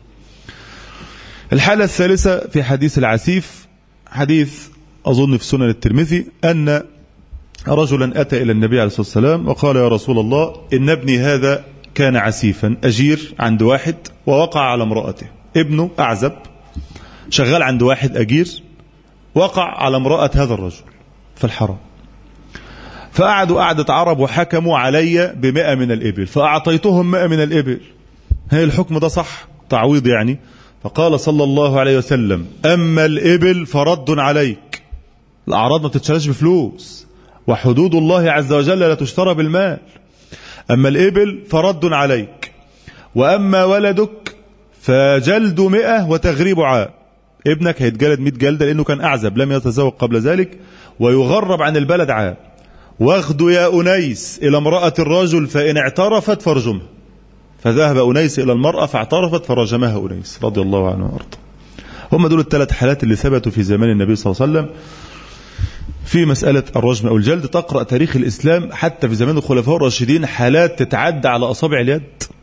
الحالة الثالثة في حديث العسيف، حديث أظن في سنن الترمذي، أن رجلا أتى إلى النبي عليه الصلاة والسلام وقال يا رسول الله إن ابني هذا كان عسيفا أجير عند واحد ووقع على امرأته. ابنه أعزب شغال عند واحد أجير، وقع على امرأة هذا الرجل في الحرام. فقعدوا قعدة عرب وحكموا علي بمئة من الإبل، فأعطيتهم مئة من الإبل. هي الحكم ده صح؟ تعويض يعني. فقال صلى الله عليه وسلم أما الإبل فرد عليك. الأعراض ما بتتشراش بفلوس، وحدود الله عز وجل لا تشترى بالمال. أما الإبل فرد عليك، وأما ولدك فجلد مئة وتغريب عام. ابنك هيتجلد مئة جلدة لأنه كان أعزب لم يتزوج قبل ذلك، ويغرب عن البلد عام. واخذ يا أنيس إلى امرأة الرجل فإن اعترفت فرجمها. فذهب أنيس إلى المرأة فاعترفت فرجمها أنيس رضي الله عنه وأرضاه. هم دول الثلاث حالات اللي ثبتوا في زمان النبي صلى الله عليه وسلم في مسألة الرجم أو الجلد. تقرأ تاريخ الإسلام حتى في زمان الخلفاء الراشدين حالات تتعدى على أصابع اليد.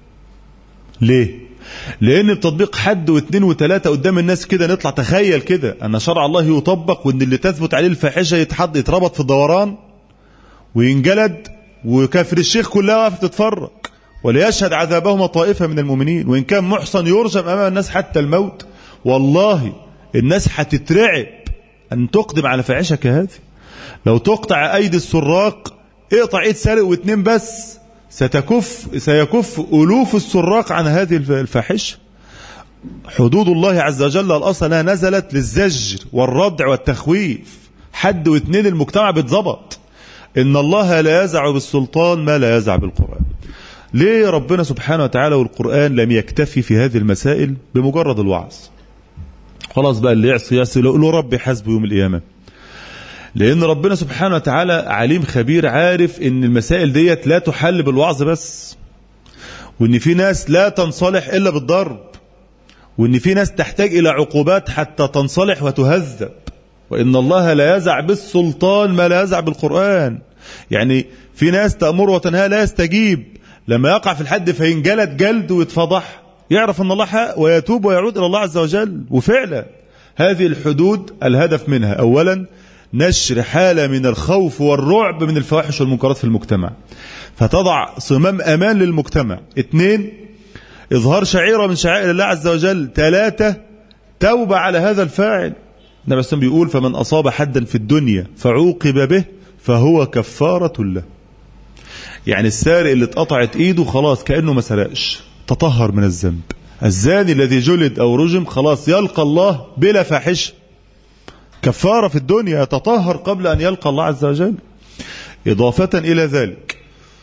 ليه؟ لأن بتطبيق حد واثنين وثلاثة قدام الناس كده نطلع تخيل كده أن شرع الله يطبق، وأن اللي تثبت عليه الفاحشة يتحط يتربط في الدوران وينجلد، وكافر الشيخ كلها واقفة تتفرج، وليشهد عذابهما طائفة من المؤمنين، وإن كان محصن يرجم أمام الناس حتى الموت. والله الناس هتترعب أن تقدم على فاحشة كهذه. لو تقطع أيدي السراق اقطع ايد سارق واثنين بس، ستكف سيكف ألوف السراق عن هذه الفاحشة. حدود الله عز وجل الأصل أنها نزلت للزجر والردع والتخويف، حد واثنين المجتمع بيتظبط. إن الله لا يزع بالسلطان ما لا يزع بالقرآن. ليه ربنا سبحانه وتعالى والقرآن لم يكتفي في هذه المسائل بمجرد الوعظ؟ خلاص بقى اللي يعصي يعصي له ربي حسبه يوم القيامة. لأن ربنا سبحانه وتعالى عليم خبير، عارف إن المسائل ديت لا تحل بالوعظ بس، وإن في ناس لا تنصلح إلا بالضرب، وإن في ناس تحتاج إلى عقوبات حتى تنصلح وتهذب. وإن الله لا يزع بالسلطان ما لا يزع بالقرآن. يعني في ناس تأمر وتنهى لا يستجيب، لما يقع في الحد فينجلد جلد ويتفضح، يعرف أن الله حق ويتوب ويعود إلى الله عز وجل. وفعلا هذه الحدود الهدف منها أولا نشر حالة من الخوف والرعب من الفواحش والمنكرات في المجتمع، فتضع صمام أمان للمجتمع. اثنين، إظهار شعيرة من شعائر الله عز وجل. ثلاثة، توبة على هذا الفاعل. النبي صلى الله عليه وسلم بيقول: فمن أصاب حدا في الدنيا فعوقب به فهو كفارة له. يعني السارق اللي اتقطعت ايده خلاص كأنه ما سرقش، تطهر من الذنب. الزاني الذي جلد أو رجم خلاص يلقى الله بلا فاحشة، كفارة في الدنيا، يتطهر قبل أن يلقى الله عز وجل. إضافة إلى ذلك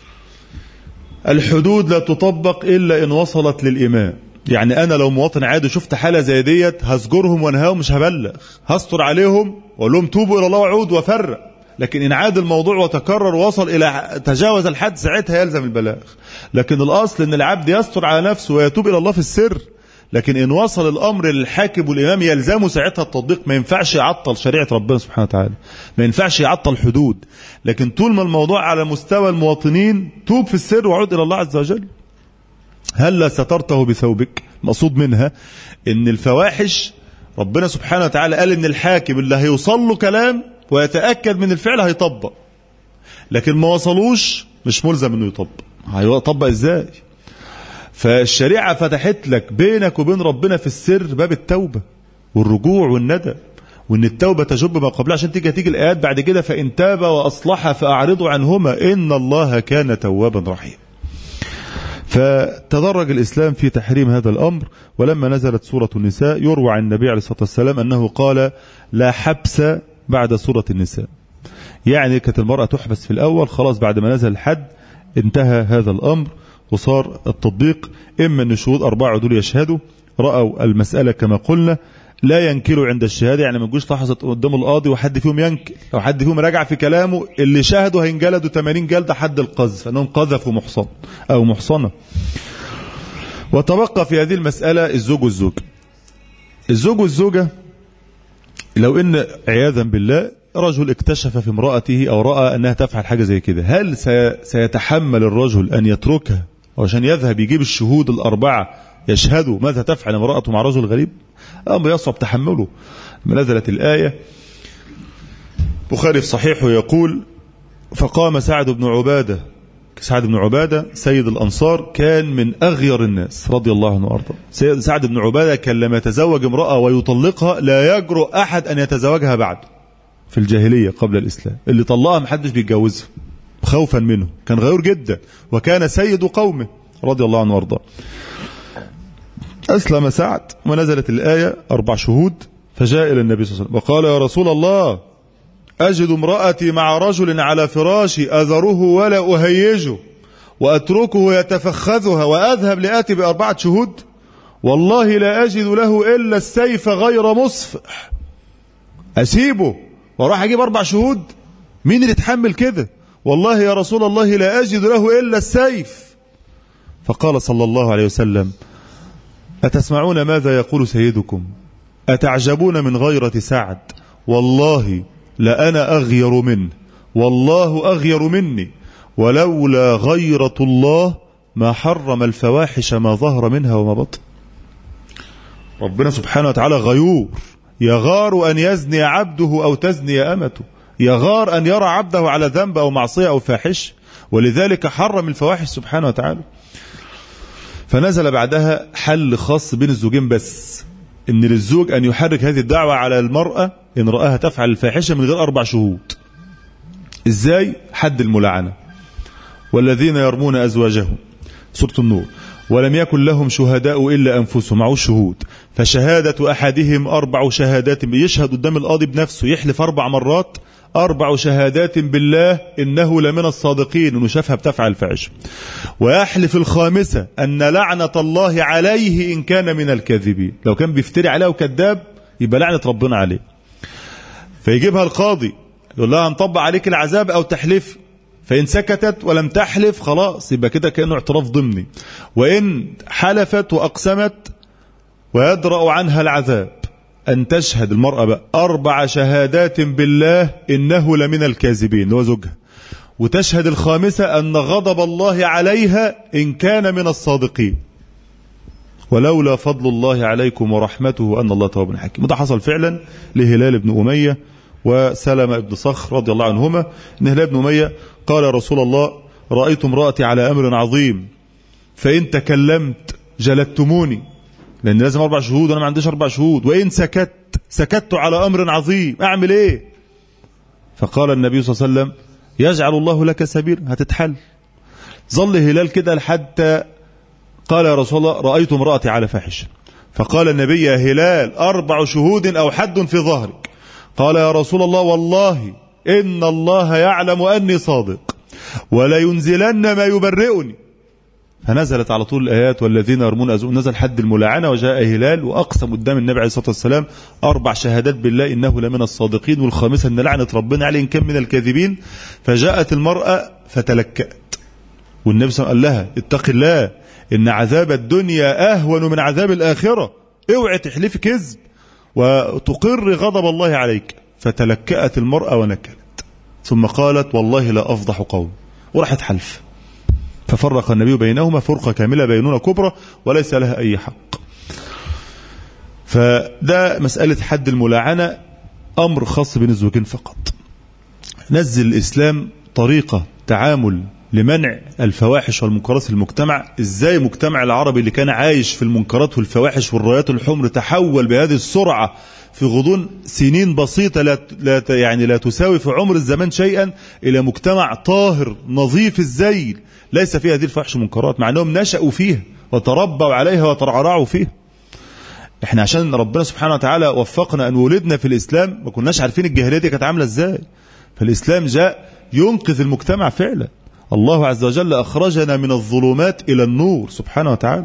الحدود لا تطبق إلا إن وصلت للإمام. يعني أنا لو مواطن عادي شفت حالة زي ديت هسجرهم وانهاهم، مش هبلغ، هستر عليهم وأقول لهم توبوا إلى الله وعود وفرق. لكن إن عاد الموضوع وتكرر ووصل إلى تجاوز الحد ساعتها يلزم البلاغ. لكن الأصل أن العبد يستر على نفسه ويتوب إلى الله في السر. لكن إن وصل الأمر للحاكم والإمام يلزمه ساعتها التطبيق. ما ينفعش يعطل شريعة ربنا سبحانه وتعالى، ما ينفعش يعطل حدود. لكن طول ما الموضوع على مستوى المواطنين توب في السر وعود إلى الله عز وجل. هل سترته بثوبك؟ مقصود منها إن الفواحش ربنا سبحانه وتعالى قال إن الحاكم اللي هيوصل له كلام ويتأكد من الفعل هيطبق، لكن ما وصلوش مش ملزم إنه يطبق. هيطبق إزاي؟ فالشريعة فتحت لك بينك وبين ربنا في السر باب التوبة والرجوع والندم، وإن التوبة تجب ما قبلها، عشان تيجي تيجي الآيات بعد كده: فإن تاب وأصلح فأعرضوا عنهما إن الله كان توابا رحيما. فتدرج الإسلام في تحريم هذا الأمر. ولما نزلت سورة النساء يروى عن النبي عليه الصلاة والسلام أنه قال: لا حبس بعد سورة النساء. يعني كانت المرأة تحبس في الأول، خلاص بعد ما نزل الحد انتهى هذا الأمر وصار التطبيق. إما أن الشهود أربعة دول يشهدوا، رأوا المسألة كما قلنا، لا ينكروا عند الشهادة. يعني ما تجوش لحظة قدام القاضي وحد فيهم ينكر أو حد فيهم راجع في كلامه، اللي شاهدوا هينجلدوا ثمانين جلدة حد القذف، أنهم قذفوا محصن أو محصنة. وتبقى في هذه المسألة الزوج والزوجة. الزوج والزوجة لو إن عياذا بالله رجل اكتشف في امرأته أو رأى أنها تفعل حاجة زي كده، هل سيتحمل الرجل أن يتركها عشان يذهب يجيب الشهود الأربعة يشهدوا ماذا تفعل امرأته مع رجل غريب؟ أمر يصعب تحمله. نزلت الآية، بخاري في صحيحه يقول: فقام سعد بن عبادة. سعد بن عبادة سيد الأنصار، كان من أغير الناس رضي الله عنه وأرضاه. سعد بن عبادة كان لما يتزوج امرأة ويطلقها لا يجرؤ أحد أن يتزوجها بعد في الجاهلية قبل الإسلام. اللي طلقها محدش بيتجوزها خوفا منه، كان غيور جدا وكان سيد قومه رضي الله عنه وأرضاه. أسلم سعد ونزلت الآية أربع شهود، فجاء إلى النبي صلى الله عليه وسلم وقال: يا رسول الله، أجد امرأتي مع رجل على فراشي أذره ولا أهيجه وأتركه يتفخذها وأذهب لآتي بأربعة شهود، والله لا أجد له إلا السيف غير مصفح. أسيبه وراح أجيب أربع شهود؟ مين اللي يتحمل كده؟ والله يا رسول الله لا أجد له إلا السيف. فقال صلى الله عليه وسلم: أتسمعون ماذا يقول سيدكم؟ أتعجبون من غيرة سعد؟ والله لأنا أغير منه، والله أغير مني، ولولا غيرة الله ما حرم الفواحش ما ظهر منها وما بطن. ربنا سبحانه وتعالى غيور، يغار أن يزني عبده أو تزني أمته، يغار أن يرى عبده على ذنب أو معصية أو فاحش، ولذلك حرم الفواحش سبحانه وتعالى. فنزل بعدها حل خاص بين الزوجين بس، إن للزوج أن يحرك هذه الدعوة على المرأة إن رآها تفعل الفاحشة من غير أربع شهود. إزاي؟ حد الملعنة. والذين يرمون أزواجهم سورة النور ولم يكن لهم شهداء إلا أنفسهم، معوش شهود، فشهادة أحدهم أربع شهادات، يشهد قدام القاضي بنفسه، يحلف أربع مرات، أربع شهادات بالله إنه لمن الصادقين، إنه شافها بتفعل الفاحشة، ويحلف الخامسة أن لعنة الله عليه إن كان من الكاذبين، لو كان بيفتري عليه وكذاب يبقى لعنة ربنا عليه. فيجيبها القاضي يقول لها هنطبق عليك العذاب أو تحلف، فإن سكتت ولم تحلف خلاص يبقى كده كأنه اعتراف ضمني، وإن حلفت وأقسمت ويدرأ عنها العذاب أن تشهد المرأة بقى أربع شهادات بالله إنه لمن الكاذبين اللي هو زوجها، وتشهد الخامسة أن غضب الله عليها إن كان من الصادقين، ولولا فضل الله عليكم ورحمته أن الله تواب حكيم. وده حصل فعلا لهلال بن أمية وسلمة بن صخر رضي الله عنهما، إن هلال بن أمية قال يا رسول الله رأيت امرأتي على أمر عظيم فإن تكلمت جلدتموني، لأن لازم أربع شهود وأنا ما عنديش أربع شهود، وإن سكت سكت على أمر عظيم أعمل إيه؟ فقال النبي صلى الله عليه وسلم يجعل الله لك سبيل، هتتحل. ظل هلال كده لحتى قال يا رسول الله رأيت امرأتي على فاحشة، فقال النبي يا هلال أربع شهود أو حد في ظهرك. قال يا رسول الله والله إن الله يعلم أني صادق ولا ينزلن ما يبرئني. فنزلت على طول الآيات والذين يرمون أزواجهم، نزل حد الملاعنة، وجاء هلال وأقسم قدام النبي عليه الصلاة والسلام أربع شهادات بالله إنه لمن الصادقين، والخامسة أن لعنة ربنا عليه إن كان من الكاذبين. فجاءت المرأة فتلكأت، والنبي صلى الله عليه وسلم قال لها اتق الله إن عذاب الدنيا أهون من عذاب الآخرة، اوعي تحلفي كذب وتقر غضب الله عليك. فتلكأت المرأة ونكلت، ثم قالت والله لا أفضح قوم، وراحت حلف. ففرق النبي بينهما فرقة كاملة بينونة كبرى وليس لها أي حق. فده مسألة حد الملاعنة أمر خاص بين الزوجين فقط. نزل الإسلام طريقة تعامل لمنع الفواحش والمنكرات في المجتمع. ازاي مجتمع العربي اللي كان عايش في المنكرات والفواحش والرايات الحمر تحول بهذه السرعة في غضون سنين بسيطة لا, لا يعني لا تساوي في عمر الزمان شيئا إلى مجتمع طاهر نظيف الزيل ليس فيها هذه الفواحش والمنكرات، مع أنهم نشأوا فيها وتربوا عليها وترعرعوا فيها. احنا عشان ربنا سبحانه وتعالى وفقنا أن ولدنا في الإسلام ما كناش عارفين الجاهلية دي كانت عاملة ازاي، فالإسلام جاء ينقذ المجتمع فعلا. الله عز وجل أخرجنا من الظلمات إلى النور سبحانه وتعالى.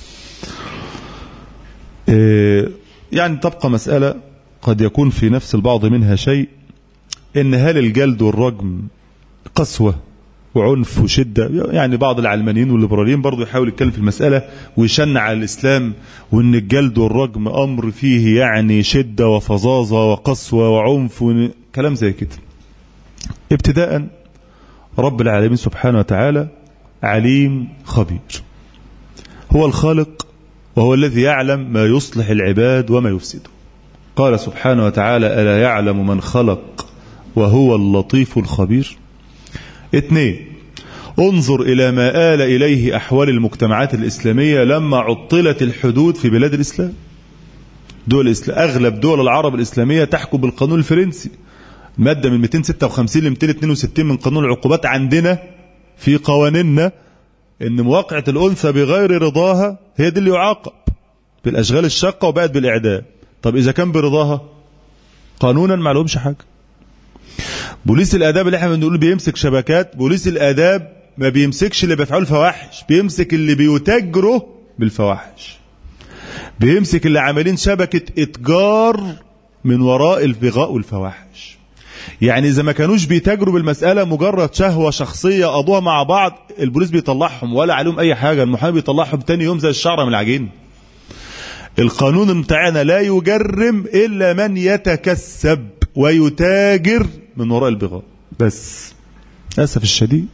يعني تبقى مسألة قد يكون في نفس البعض منها شيء، إن هل الجلد والرجم قسوة وعنف وشدة؟ يعني بعض العلمانيين والليبراليين برضو يحاول يتكلم في المسألة ويشنع على الإسلام، وإن الجلد والرجم أمر فيه يعني شدة وفظاظة وقسوة وعنف وكلام زي كده. ابتداء رب العالمين سبحانه وتعالى عليم خبير، هو الخالق وهو الذي يعلم ما يصلح العباد وما يفسده. قال سبحانه وتعالى ألا يعلم من خلق وهو اللطيف الخبير. اثنين، انظر إلى ما آل إليه أحوال المجتمعات الإسلامية لما عطلت الحدود في بلاد الإسلام. دول الإسلام أغلب دول العرب الإسلامية تحكم بالقانون الفرنسي، مادة من مئتين وستة وخمسين ل مئتين واثنين وستين من قانون العقوبات عندنا في قوانيننا ان مواقعة الأنثى بغير رضاها هي دي اللي يعاقب بالأشغال الشاقة وبقت بالإعدام. طب إذا كان برضاها قانونا ما لهمش حاجة. بوليس الآداب اللي احنا بنقول بيمسك شبكات، بوليس الآداب ما بيمسكش اللي بيفعلوا الفواحش، بيمسك اللي بيتاجروا بالفواحش، بيمسك اللي عاملين شبكة إتجار من وراء البغاء والفواحش. يعني إذا ما كانوش بيتاجروا بالمسألة مجرد شهوة شخصية قضوها مع بعض، البوليس بيطلعهم ولا عليهم أي حاجة، المحامي بيطلعهم تاني يوم زي الشعرة من العجين. القانون بتاعنا لا يجرم إلا من يتكسب ويتاجر من وراء البغاء بس، للأسف الشديد.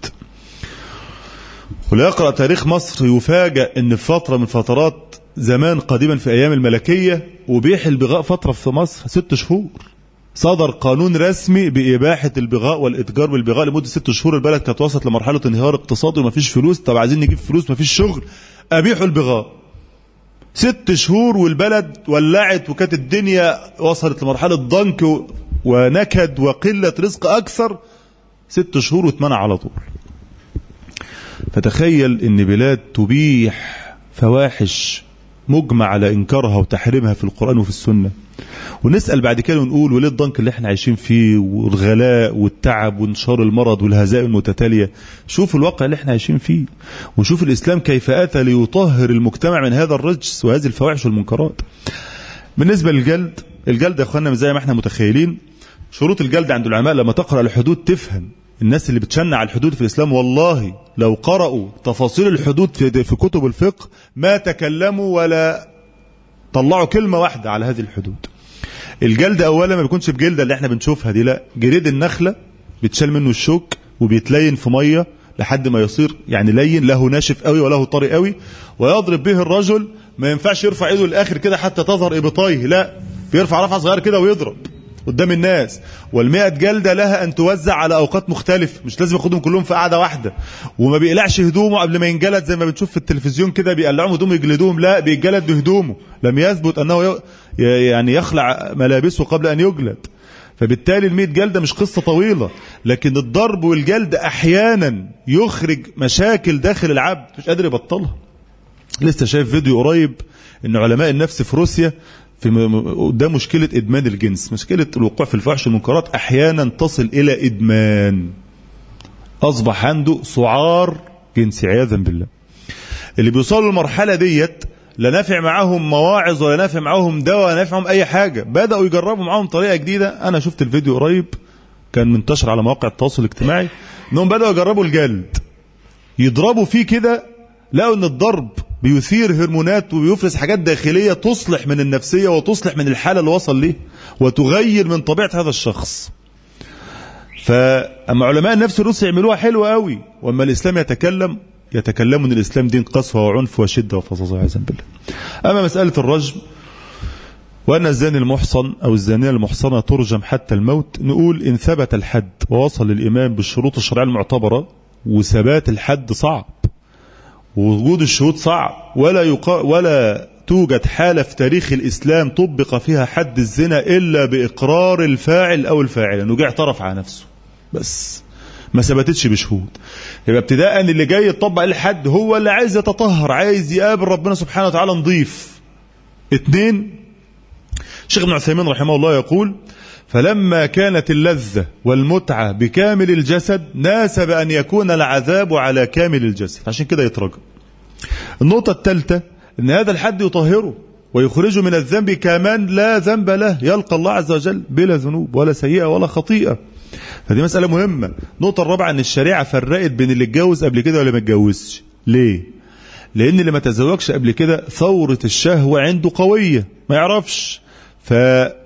ولا يقرأ تاريخ مصر يفاجأ إن في فترة من فترات زمان قديما في أيام الملكية وبيح البغاء فترة في مصر ست شهور، صدر قانون رسمي بإباحة البغاء والإتجار بالبغاء لمدة ست شهور. البلد كانت وصلت لمرحلة انهيار اقتصادي ومفيش فلوس، طب عايزين نجيب فلوس مفيش شغل، أبيحوا البغاء. ست شهور والبلد ولعت وكانت الدنيا وصلت لمرحلة ضنك ونكد وقلة رزق أكثر. ست شهور واتمنع على طول. فتخيل ان بلاد تبيح فواحش مجمع على انكارها وتحريمها في القرآن وفي السنة، ونسأل بعد كده ونقول وليه الضنك اللي احنا عايشين فيه والغلاء والتعب وانتشار المرض والهزائم المتتالية؟ شوف الواقع اللي احنا عايشين فيه، وشوف الإسلام كيف أتى ليطهر المجتمع من هذا الرجس وهذه الفواحش والمنكرات. بالنسبة للجلد، الجلد يا اخوانا زي ما احنا متخيلين شروط الجلد عند العلماء لما تقرأ الحدود تفهم. الناس اللي بتشنع على الحدود في الإسلام والله لو قرأوا تفاصيل الحدود في, في كتب الفقه ما تكلموا ولا طلعوا كلمة واحدة على هذه الحدود. الجلد أولا ما بيكونش بجلدة اللي احنا بنشوفها دي، لا، جريد النخلة بيتشال منه الشوك وبيتلين في مية لحد ما يصير يعني لين، له ناشف قوي وله طري قوي، ويضرب به الرجل. ما ينفعش يرفع ايده للآخر كده حتى تظهر إبطيه، لا، بيرفع رفعة صغيرة كده ويضرب قدام الناس. والمئة جلدة لها أن توزع على أوقات مختلفة، مش لازم ياخدهم كلهم في قعدة واحدة. وما بيقلعش هدومه قبل ما ينجلد زي ما بنشوف في التلفزيون كده بيقلعوهم هدوم يجلدوهم، لا، بيجلد بهدومه. لم يثبت أنه يعني يخلع ملابسه قبل أن يجلد. فبالتالي المئة جلدة مش قصة طويلة، لكن الضرب والجلد أحيانا يخرج مشاكل داخل العبد مش قادر يبطلها. لسه شايف فيديو قريب إن علماء النفس في روسيا في قدام مشكلة إدمان الجنس، مشكلة الوقوع في الفحش والمنكرات أحيانا تصل إلى إدمان، أصبح عنده سعار جنسي عياذا بالله. اللي بيوصلوا للمرحلة ديت لا نافع معاهم مواعظ ولا نافع معاهم دواء ولا نافع معاهم أي حاجة، بدأوا يجربوا معاهم طريقة جديدة. أنا شفت الفيديو قريب كان منتشر على مواقع التواصل الاجتماعي، إنهم بدأوا يجربوا الجلد، يضربوا فيه كده، لقوا إن الضرب بيثير هرمونات وبيفرز حاجات داخلية تصلح من النفسية وتصلح من الحالة اللي وصل ليه وتغير من طبيعة هذا الشخص. فأما علماء النفس الروس يعملوها حلوة قوي، وأما الإسلام يتكلم يتكلموا أن الإسلام دين قسوة وعنف وشدة وفظاظة عياذا بالله. أما مسألة الرجم وأن الزاني المحصن أو الزانية المحصنة ترجم حتى الموت، نقول إن ثبت الحد ووصل الإمام بالشروط الشرعية المعتبرة، وثبات الحد صعب ووجود الشهود صعب، ولا يقا ولا توجد حالة في تاريخ الإسلام طبق فيها حد الزنا إلا بإقرار الفاعل أو الفاعل إنه جاء اعترف على نفسه، بس ما ثبتتش بشهود. يبقى ابتداء اللي جاي يطبق الحد هو اللي عايز يتطهر، عايز يقابل ربنا سبحانه وتعالى نضيف. اتنين، الشيخ ابن عثيمين رحمه الله يقول: فلما كانت اللذة والمتعة بكامل الجسد ناسب أن يكون العذاب على كامل الجسد، عشان كده يترجم. النقطة الثالثة أن هذا الحد يطهره ويخرجه من الذنب كمان لا ذنب له، يلقى الله عز وجل بلا ذنوب ولا سيئة ولا خطيئة. فدي مسألة مهمة. النقطة الرابعة أن الشريعة فرقت بين اللي اتجوز قبل كده واللي ما اتجوزش. ليه؟ لأن اللي ما تزوجش قبل كده ثورة الشهوة عنده قوية ما يعرفش، ف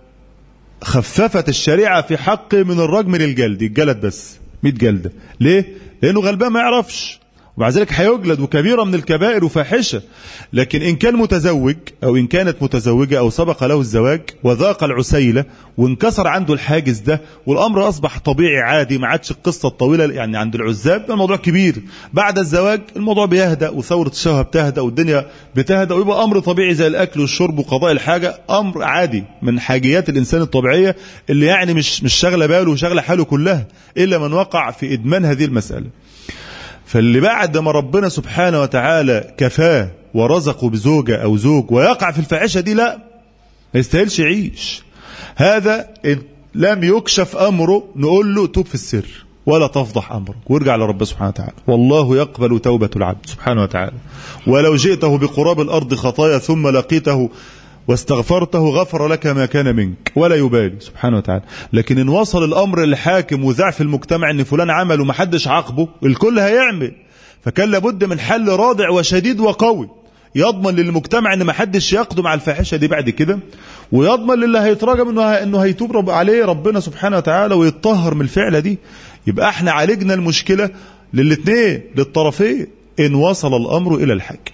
خففت الشريعة في حقه من الرجم للجلد، الجلد بس مئة جلدة. ليه؟ لأنه غلبان ما يعرفش، ومع ذلك هيجلد، وكبيرة من الكبائر وفاحشة. لكن إن كان متزوج أو إن كانت متزوجة أو سبق له الزواج وذاق العسيلة وانكسر عنده الحاجز ده والأمر أصبح طبيعي عادي، ما عادش القصة الطويلة يعني عند العزاب الموضوع كبير، بعد الزواج الموضوع بيهدأ وثورة الشهوة بتهدأ والدنيا بتهدأ ويبقى أمر طبيعي زي الأكل والشرب وقضاء الحاجة، أمر عادي من حاجيات الإنسان الطبيعية اللي يعني مش مش شغلة باله وشغلة حاله كلها، إلا من وقع في إدمان هذه المسألة. فاللي بعد ما ربنا سبحانه وتعالى كفاه ورزقه بزوجة أو زوج ويقع في الفاحشة دي، لا، ما يستاهلش يعيش. هذا إن لم يكشف أمره نقول له توب في السر ولا تفضح أمرك وارجع لرب سبحانه وتعالى، والله يقبل توبة العبد سبحانه وتعالى. ولو جئته بقراب الأرض خطايا ثم لقيته واستغفرته غفر لك ما كان منك ولا يبالي سبحانه وتعالى. لكن إن وصل الأمر للحاكم وذاع في المجتمع إن فلان عمل ومحدش عاقبه، الكل هيعمل. فكان لابد من حل رادع وشديد وقوي يضمن للمجتمع إن محدش يقدم على الفاحشة دي بعد كده، ويضمن للي هيتراجم إنه إنه هيتوب رب عليه ربنا سبحانه وتعالى ويتطهر من الفعلة دي. يبقى احنا عالجنا المشكلة للاثنين للطرفين إن وصل الأمر إلى الحاكم.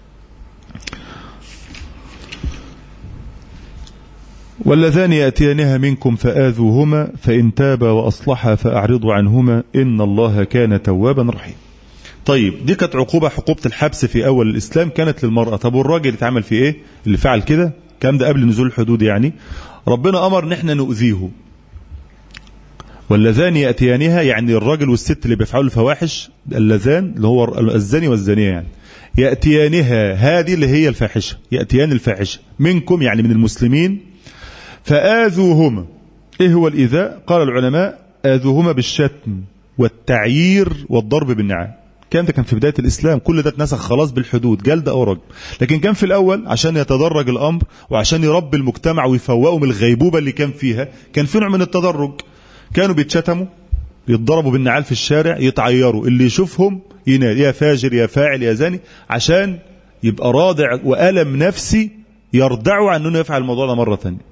واللذان يأتيانها منكم فآذوهما فإن تابا وأصلحا فأعرضوا عنهما إن الله كان توابا رحيما. طيب دي كانت عقوبة، عقوبة الحبس في أول الإسلام كانت للمرأة. طب والراجل اتعمل في إيه؟ اللي فعل كده كان ده قبل نزول الحدود، يعني ربنا أمر إن احنا نؤذيه. واللذان يأتيانها يعني الراجل والست اللي بيفعلوا الفواحش، اللذان اللي هو الزاني والزانية يعني، يأتيانها هذه اللي هي الفاحشة، يأتيان الفاحشة منكم يعني من المسلمين، فآذوهما. ايه هو الإيذاء؟ قال العلماء آذوهما بالشتم والتعيير والضرب بالنعال. كان ده كان في بداية الإسلام، كل ده اتنسخ خلاص بالحدود جلد أو رجم، لكن كان في الأول عشان يتدرج الأمر وعشان يربي المجتمع ويفوقوا من الغيبوبة اللي كان فيها، كان في نوع من التدرج. كانوا بيتشتموا، يتضربوا بالنعال في الشارع، يتعيروا، اللي يشوفهم ينادي يا فاجر يا فاعل يا زاني، عشان يبقى رادع وألم نفسي يردعوا عن أنه يفعل الموضوع ده مرة ثانية.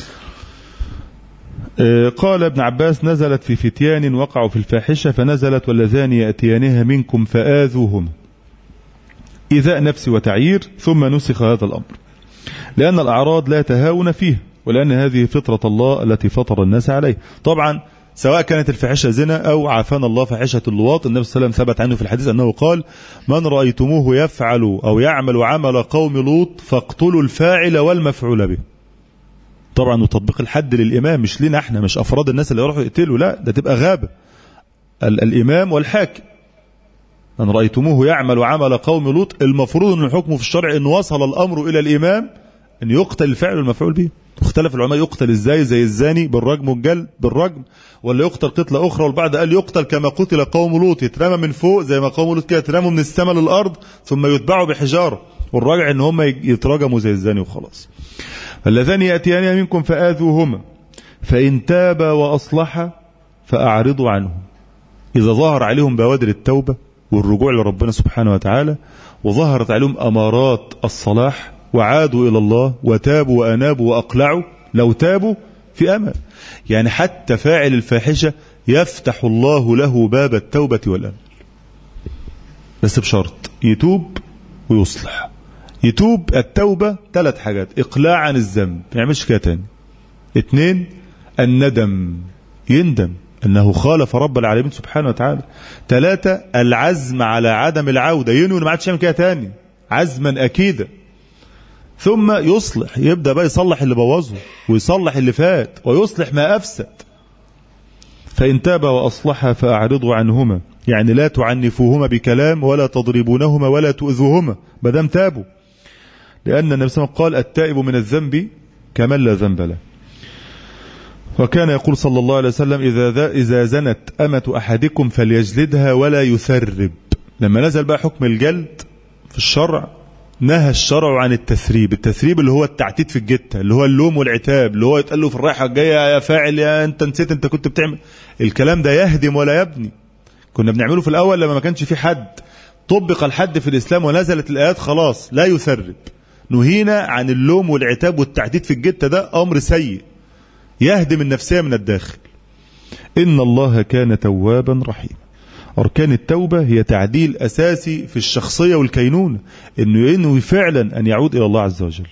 قال ابن عباس نزلت في فتيان وقعوا في الفاحشة فنزلت واللذان يأتيانها منكم فآذوهما، إيذاء نفسي وتعيير، ثم نسخ هذا الأمر لأن الأعراض لا تهاون فيه، ولأن هذه فطرة الله التي فطر الناس عليه. طبعا سواء كانت الفاحشة زنا أو عافانا الله فاحشة اللواط، النبي صلى الله عليه وسلم ثبت عنه في الحديث أنه قال من رأيتموه يفعل أو يعمل عمل قوم لوط فاقتلوا الفاعل والمفعول به. طبعا وتطبيق الحد للإمام، مش لنا احنا، مش أفراد الناس اللي يروحوا يقتلوا، لا ده تبقى غابة. الإمام والحاكم من رأيتموه يعمل عمل قوم لوط، المفروض أن الحكم في الشرع أن وصل الأمر إلى الإمام أن يقتل الفاعل والمفعول به. اختلف العلماء يقتل ازاي، زي الزاني بالرجم والجلد بالرجم، ولا يقتل قتلة أخرى، والبعض قال يقتل كما قتل قوم لوط، يترمى من فوق زي ما قوم لوط كده يترموا من السماء للأرض ثم يتبعوا بحجارة، والراجع ان هم يترجموا زي الزاني وخلاص. اللذان يأتيان منكم فآذوهما فإن تابا وأصلحا فأعرضوا عنهم. إذا ظهر عليهم بوادر التوبة والرجوع لربنا سبحانه وتعالى، وظهرت عليهم أمارات الصلاح وعادوا إلى الله وتابوا وأنابوا وأقلعوا، لو تابوا في أمل، يعني حتى فاعل الفاحشة يفتح الله له باب التوبة والأمل، بس بشرط يتوب ويصلح. يتوب التوبة ثلاث حاجات: إقلاع عن الذنب، ما يعملش كده تاني. اثنين الندم، يندم أنه خالف رب العالمين سبحانه وتعالى. ثلاثة العزم على عدم العودة، ينوي ما عادش يعمل كده تاني عزما أكيدا. ثم يصلح، يبدأ بقى يصلح اللي بوظه ويصلح اللي فات ويصلح ما أفسد. فإن تاب وأصلح فأعرضوا عنهما، يعني لا تعنفوهما بكلام ولا تضربونهما ولا تؤذوهما بدم تابوا، لأن النبي صلى الله عليه وسلم قال التائب من الذنب كمن لا ذنب له. وكان يقول صلى الله عليه وسلم إذا إذا زنت أمة أحدكم فليجلدها ولا يثرب. لما نزل بقى حكم الجلد في الشرع، نهى الشرع عن التثريب. التثريب اللي هو التعتيد في الجتة، اللي هو اللوم والعتاب، اللي هو يتقال له في الرايحة الجاية يا فاعل يا أنت نسيت أنت كنت بتعمل. الكلام ده يهدم ولا يبني. كنا بنعمله في الأول لما ما كانش في حد، طبق الحد في الإسلام ونزلت الآيات خلاص لا يثرب. نهينا عن اللوم والعتاب والتعتيد في الجتة، ده أمر سيء يهدم النفسية من الداخل. إن الله كان توابا رحيما. أركان التوبة هي تعديل أساسي في الشخصية والكينونة، إنه ينوي فعلا أن يعود إلى الله عز وجل.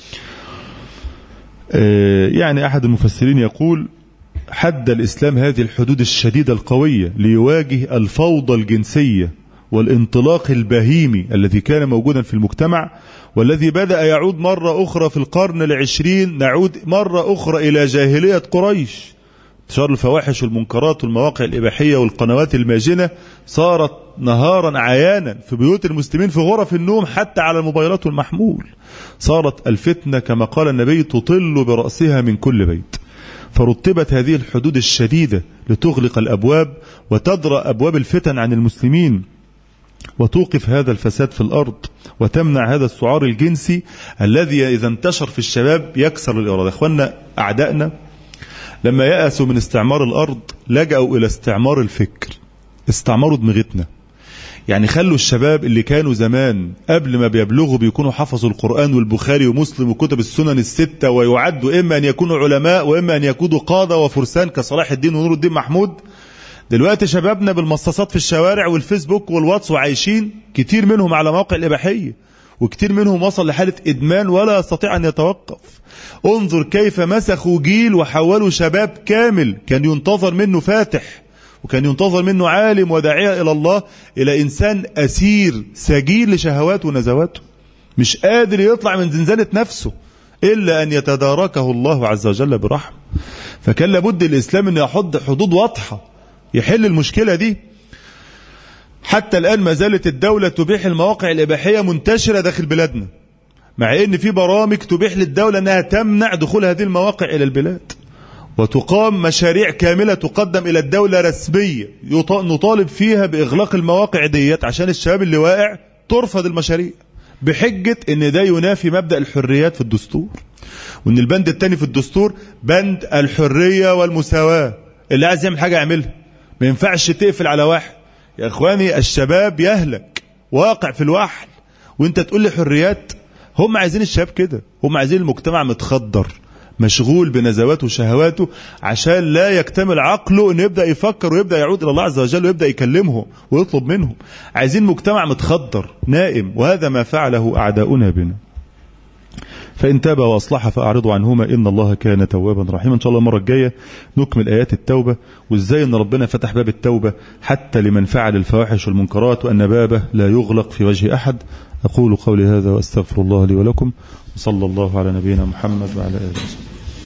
يعني أحد المفسرين يقول حد الإسلام هذه الحدود الشديدة القوية ليواجه الفوضى الجنسية والانطلاق البهيمي الذي كان موجودا في المجتمع، والذي بدأ يعود مرة أخرى في القرن العشرين، نعود مرة أخرى إلى جاهلية قريش. انتشار الفواحش والمنكرات والمواقع الإباحية والقنوات الماجنة صارت نهارا عيانا في بيوت المسلمين، في غرف النوم، حتى على الموبايلات والمحمول. صارت الفتنة كما قال النبي تطل برأسها من كل بيت. فرتبت هذه الحدود الشديدة لتغلق الأبواب وتدرأ أبواب الفتن عن المسلمين، وتوقف هذا الفساد في الأرض، وتمنع هذا السعار الجنسي الذي إذا انتشر في الشباب يكسر الإرادة. إخواننا أعدائنا لما يأسوا من استعمار الأرض لجأوا إلى استعمار الفكر، استعمروا دماغتنا. يعني خلوا الشباب اللي كانوا زمان قبل ما بيبلغوا بيكونوا حفظوا القرآن والبخاري ومسلم وكتب السنن الستة، ويعدوا إما أن يكونوا علماء وإما أن يكونوا قادة وفرسان كصلاح الدين ونور الدين محمود. دلوقتي شبابنا بالمصاصات في الشوارع والفيسبوك والواتس، وعايشين كتير منهم على مواقع الإباحية، وكتير منهم وصل لحالة إدمان ولا يستطيع أن يتوقف. انظر كيف مسخوا جيل وحولوا شباب كامل كان ينتظر منه فاتح وكان ينتظر منه عالم وداعية إلى الله، إلى إنسان أسير سجين لشهواته ونزواته، مش قادر يطلع من زنزانة نفسه إلا أن يتداركه الله عز وجل برحمة. فكان لابد الإسلام أن يحط حدود واضحة يحل المشكلة دي. حتى الآن ما زالت الدولة تبيح المواقع الإباحية منتشرة داخل بلادنا، مع أن في برامج تبيح للدولة أنها تمنع دخول هذه المواقع إلى البلاد، وتقام مشاريع كاملة تقدم إلى الدولة رسمية نطالب فيها بإغلاق المواقع ديت عشان الشباب اللي واقع ترفض المشاريع بحجة أن ده ينافي مبدأ الحريات في الدستور، وأن البند الثاني في الدستور بند الحرية والمساواة، اللي عايز يعمل حاجة يعملها، ما ينفعش تقفل على واحد. يا إخواني الشباب يهلك واقع في الوحل وانت تقول لي حريات. هم عايزين الشباب كده، هم عايزين المجتمع متخدر مشغول بنزواته وشهواته عشان لا يكتمل عقله انه يبدأ يفكر ويبدأ يعود الى الله عز وجل ويبدأ يكلمهم ويطلب منهم. عايزين مجتمع متخدر نائم، وهذا ما فعله اعداؤنا بنا. فإن تاب وأصلح فأعرضوا عنهما إن الله كان توابا رحيما. إن شاء الله المرة الجاية نكمل آيات التوبة، وإزاي أن ربنا فتح باب التوبة حتى لمن فعل الفواحش والمنكرات، وأن بابه لا يغلق في وجه أحد. أقول قولي هذا وأستغفر الله لي ولكم، وصلى الله على نبينا محمد وعلى آله وصحبه.